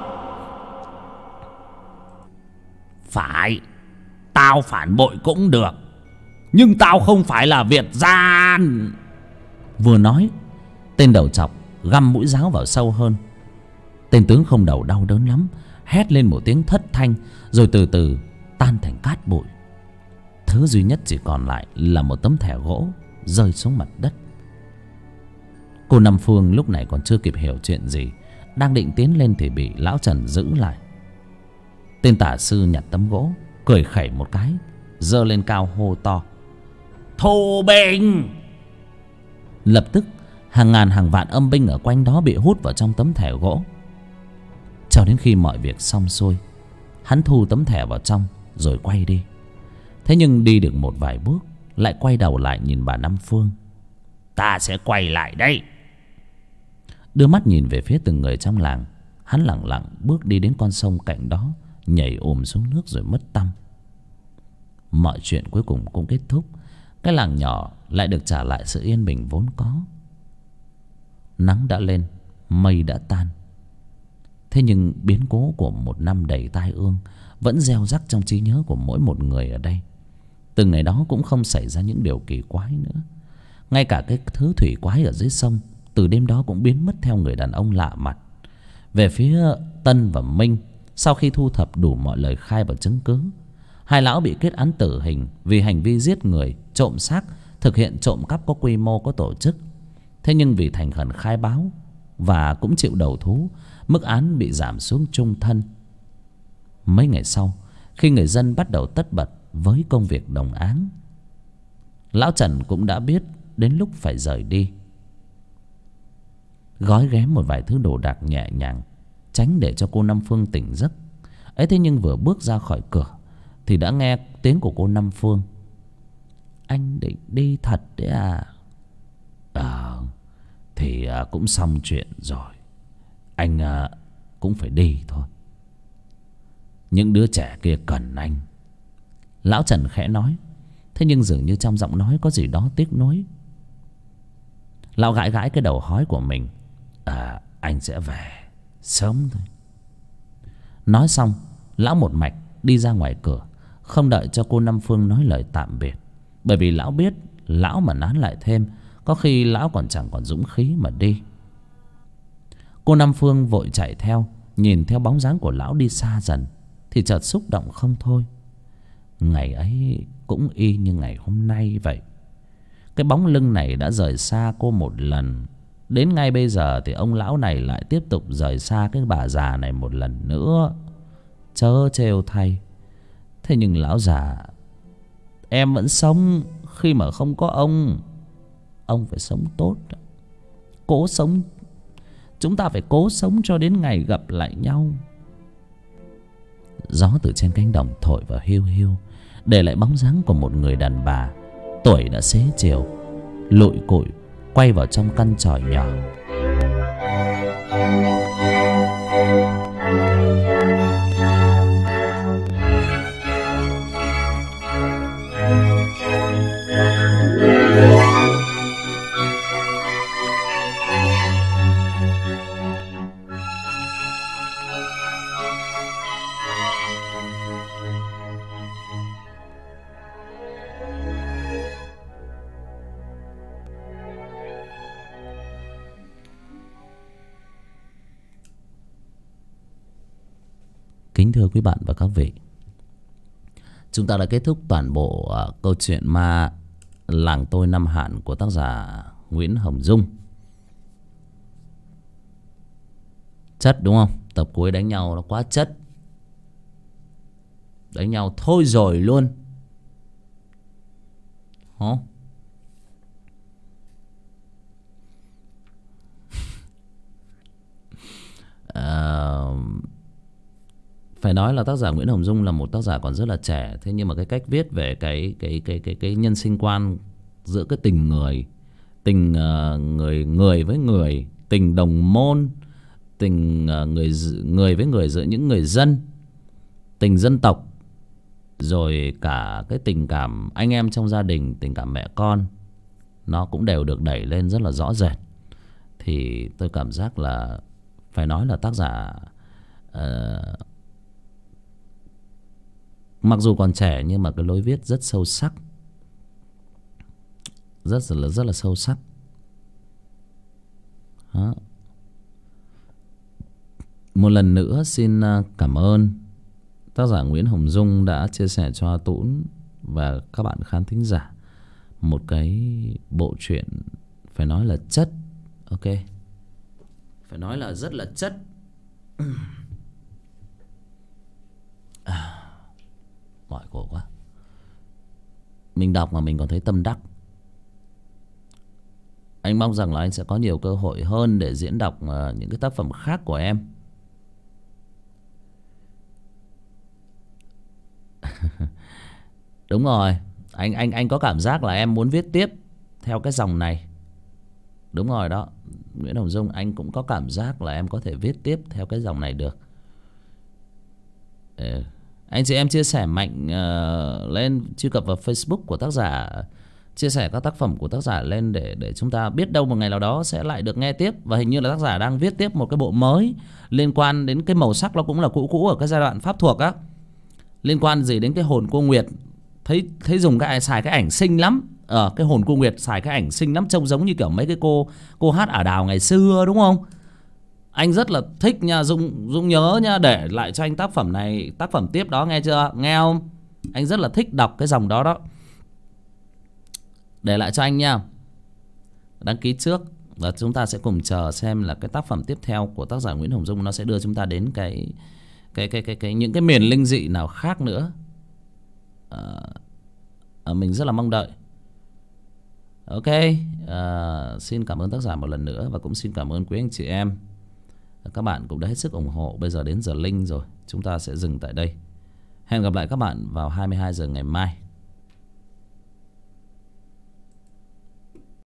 Phải, tao phản bội cũng được, nhưng tao không phải là Việt gian. Vừa nói, tên đầu trọc găm mũi giáo vào sâu hơn. Tên tướng không đầu đau đớn lắm, hét lên một tiếng thất thanh, rồi từ từ tan thành cát bụi. Thứ duy nhất chỉ còn lại là một tấm thẻ gỗ rơi xuống mặt đất. Cô Năm Phương lúc này còn chưa kịp hiểu chuyện gì, đang định tiến lên thì bị lão Trần giữ lại. Tên tả sư nhặt tấm gỗ, cười khẩy một cái, giơ lên cao hô to: Thù binh! Lập tức hàng ngàn hàng vạn âm binh ở quanh đó bị hút vào trong tấm thẻ gỗ. Cho đến khi mọi việc xong xuôi, hắn thu tấm thẻ vào trong rồi quay đi. Thế nhưng đi được một vài bước, lại quay đầu lại nhìn bà Năm Phương. Ta sẽ quay lại đây. Đưa mắt nhìn về phía từng người trong làng, hắn lẳng lặng bước đi đến con sông cạnh đó, nhảy ùm xuống nước rồi mất tăm. Mọi chuyện cuối cùng cũng kết thúc. Cái làng nhỏ lại được trả lại sự yên bình vốn có. Nắng đã lên, mây đã tan. Thế nhưng biến cố của một năm đầy tai ương vẫn gieo rắc trong trí nhớ của mỗi một người ở đây. Từ ngày đó cũng không xảy ra những điều kỳ quái nữa. Ngay cả cái thứ thủy quái ở dưới sông từ đêm đó cũng biến mất theo người đàn ông lạ mặt. Về phía Tân và Minh, sau khi thu thập đủ mọi lời khai và chứng cứ, hai lão bị kết án tử hình vì hành vi giết người, trộm xác, thực hiện trộm cắp có quy mô, có tổ chức. Thế nhưng vì thành khẩn khai báo và cũng chịu đầu thú, mức án bị giảm xuống chung thân. Mấy ngày sau, khi người dân bắt đầu tất bật với công việc đồng áng, lão Trần cũng đã biết đến lúc phải rời đi. Gói ghém một vài thứ đồ đạc nhẹ nhàng, tránh để cho cô Năm Phương tỉnh giấc. Ấy thế nhưng vừa bước ra khỏi cửa thì đã nghe tiếng của cô Năm Phương: Anh định đi thật đấy à? Thì cũng xong chuyện rồi. Anh cũng phải đi thôi. Những đứa trẻ kia cần anh. Lão Trần khẽ nói. Thế nhưng dường như trong giọng nói có gì đó tiếc nuối. Lão gãi gãi cái đầu hói của mình. Anh sẽ về sớm thôi. Nói xong, lão một mạch đi ra ngoài cửa, không đợi cho cô Năm Phương nói lời tạm biệt. Bởi vì lão biết lão mà nán lại thêm, có khi lão còn chẳng còn dũng khí mà đi. Cô Năm Phương vội chạy theo, nhìn theo bóng dáng của lão đi xa dần thì chợt xúc động không thôi. Ngày ấy cũng y như ngày hôm nay vậy. Cái bóng lưng này đã rời xa cô một lần. Đến ngay bây giờ thì ông lão này lại tiếp tục rời xa cái bà già này một lần nữa. Chớ trêu thay. Thế nhưng lão già, em vẫn sống khi mà không có ông. Ông phải sống tốt, cố sống. Chúng ta phải cố sống cho đến ngày gặp lại nhau. Gió từ trên cánh đồng thổi vào hiu hiu, để lại bóng dáng của một người đàn bà tuổi đã xế chiều, lụi cụi quay vào trong căn tròi nhỏ. Kính thưa quý bạn và các vị, chúng ta đã kết thúc toàn bộ câu chuyện ma Làng Tôi Năm Hạn của tác giả Nguyễn Hồng Dung. Chất đúng không? Tập cuối đánh nhau nó quá chất. Đánh nhau thôi rồi luôn. Hả? Phải nói là tác giả Nguyễn Hồng Dung là một tác giả còn rất là trẻ. Thế nhưng mà cái cách viết về cái nhân sinh quan giữa cái tình người, tình người với người, tình đồng môn, tình người với người giữa những người dân, tình dân tộc, rồi cả cái tình cảm anh em trong gia đình, tình cảm mẹ con, nó cũng đều được đẩy lên rất là rõ rệt. Thì tôi cảm giác là phải nói là tác giả mặc dù còn trẻ nhưng mà cái lối viết rất sâu sắc, rất là sâu sắc. Đó. Một lần nữa xin cảm ơn tác giả Nguyễn Hồng Dung đã chia sẻ cho Tũn và các bạn khán thính giả một cái bộ truyện phải nói là chất. Ok, phải nói là rất là chất. Mỏi cổ quá. Mình đọc mà mình còn thấy tâm đắc. Anh mong rằng là anh sẽ có nhiều cơ hội hơn để diễn đọc những cái tác phẩm khác của em. Đúng rồi, anh có cảm giác là em muốn viết tiếp theo cái dòng này. Đúng rồi đó, Nguyễn Hồng Dung, anh cũng có cảm giác là em có thể viết tiếp theo cái dòng này được. Anh chị em chia sẻ mạnh lên, truy cập vào Facebook của tác giả, chia sẻ các tác phẩm của tác giả lên để chúng ta biết đâu một ngày nào đó sẽ lại được nghe tiếp. Và hình như là tác giả đang viết tiếp một cái bộ mới liên quan đến cái màu sắc, nó cũng là cũ ở cái giai đoạn pháp thuộc á, liên quan gì đến cái hồn cô Nguyệt. Thấy dùng xài cái ảnh xinh lắm. Cái hồn cô Nguyệt xài cái ảnh xinh lắm, trông giống như kiểu mấy cái cô hát ả đào ngày xưa đúng không? Anh rất là thích nha. Dung nhớ nha, để lại cho anh tác phẩm này, tác phẩm tiếp đó, nghe chưa? Nghe không? Anh rất là thích đọc cái dòng đó đó. Để lại cho anh nha. Đăng ký trước. Và chúng ta sẽ cùng chờ xem là cái tác phẩm tiếp theo của tác giả Nguyễn Hồng Dung nó sẽ đưa chúng ta đến những cái miền linh dị nào khác nữa. Mình rất là mong đợi. Ok, xin cảm ơn tác giả một lần nữa. Và cũng xin cảm ơn quý anh chị em. Các bạn cũng đã hết sức ủng hộ. Bây giờ đến giờ linh rồi, chúng ta sẽ dừng tại đây. Hẹn gặp lại các bạn vào 22 giờ ngày mai.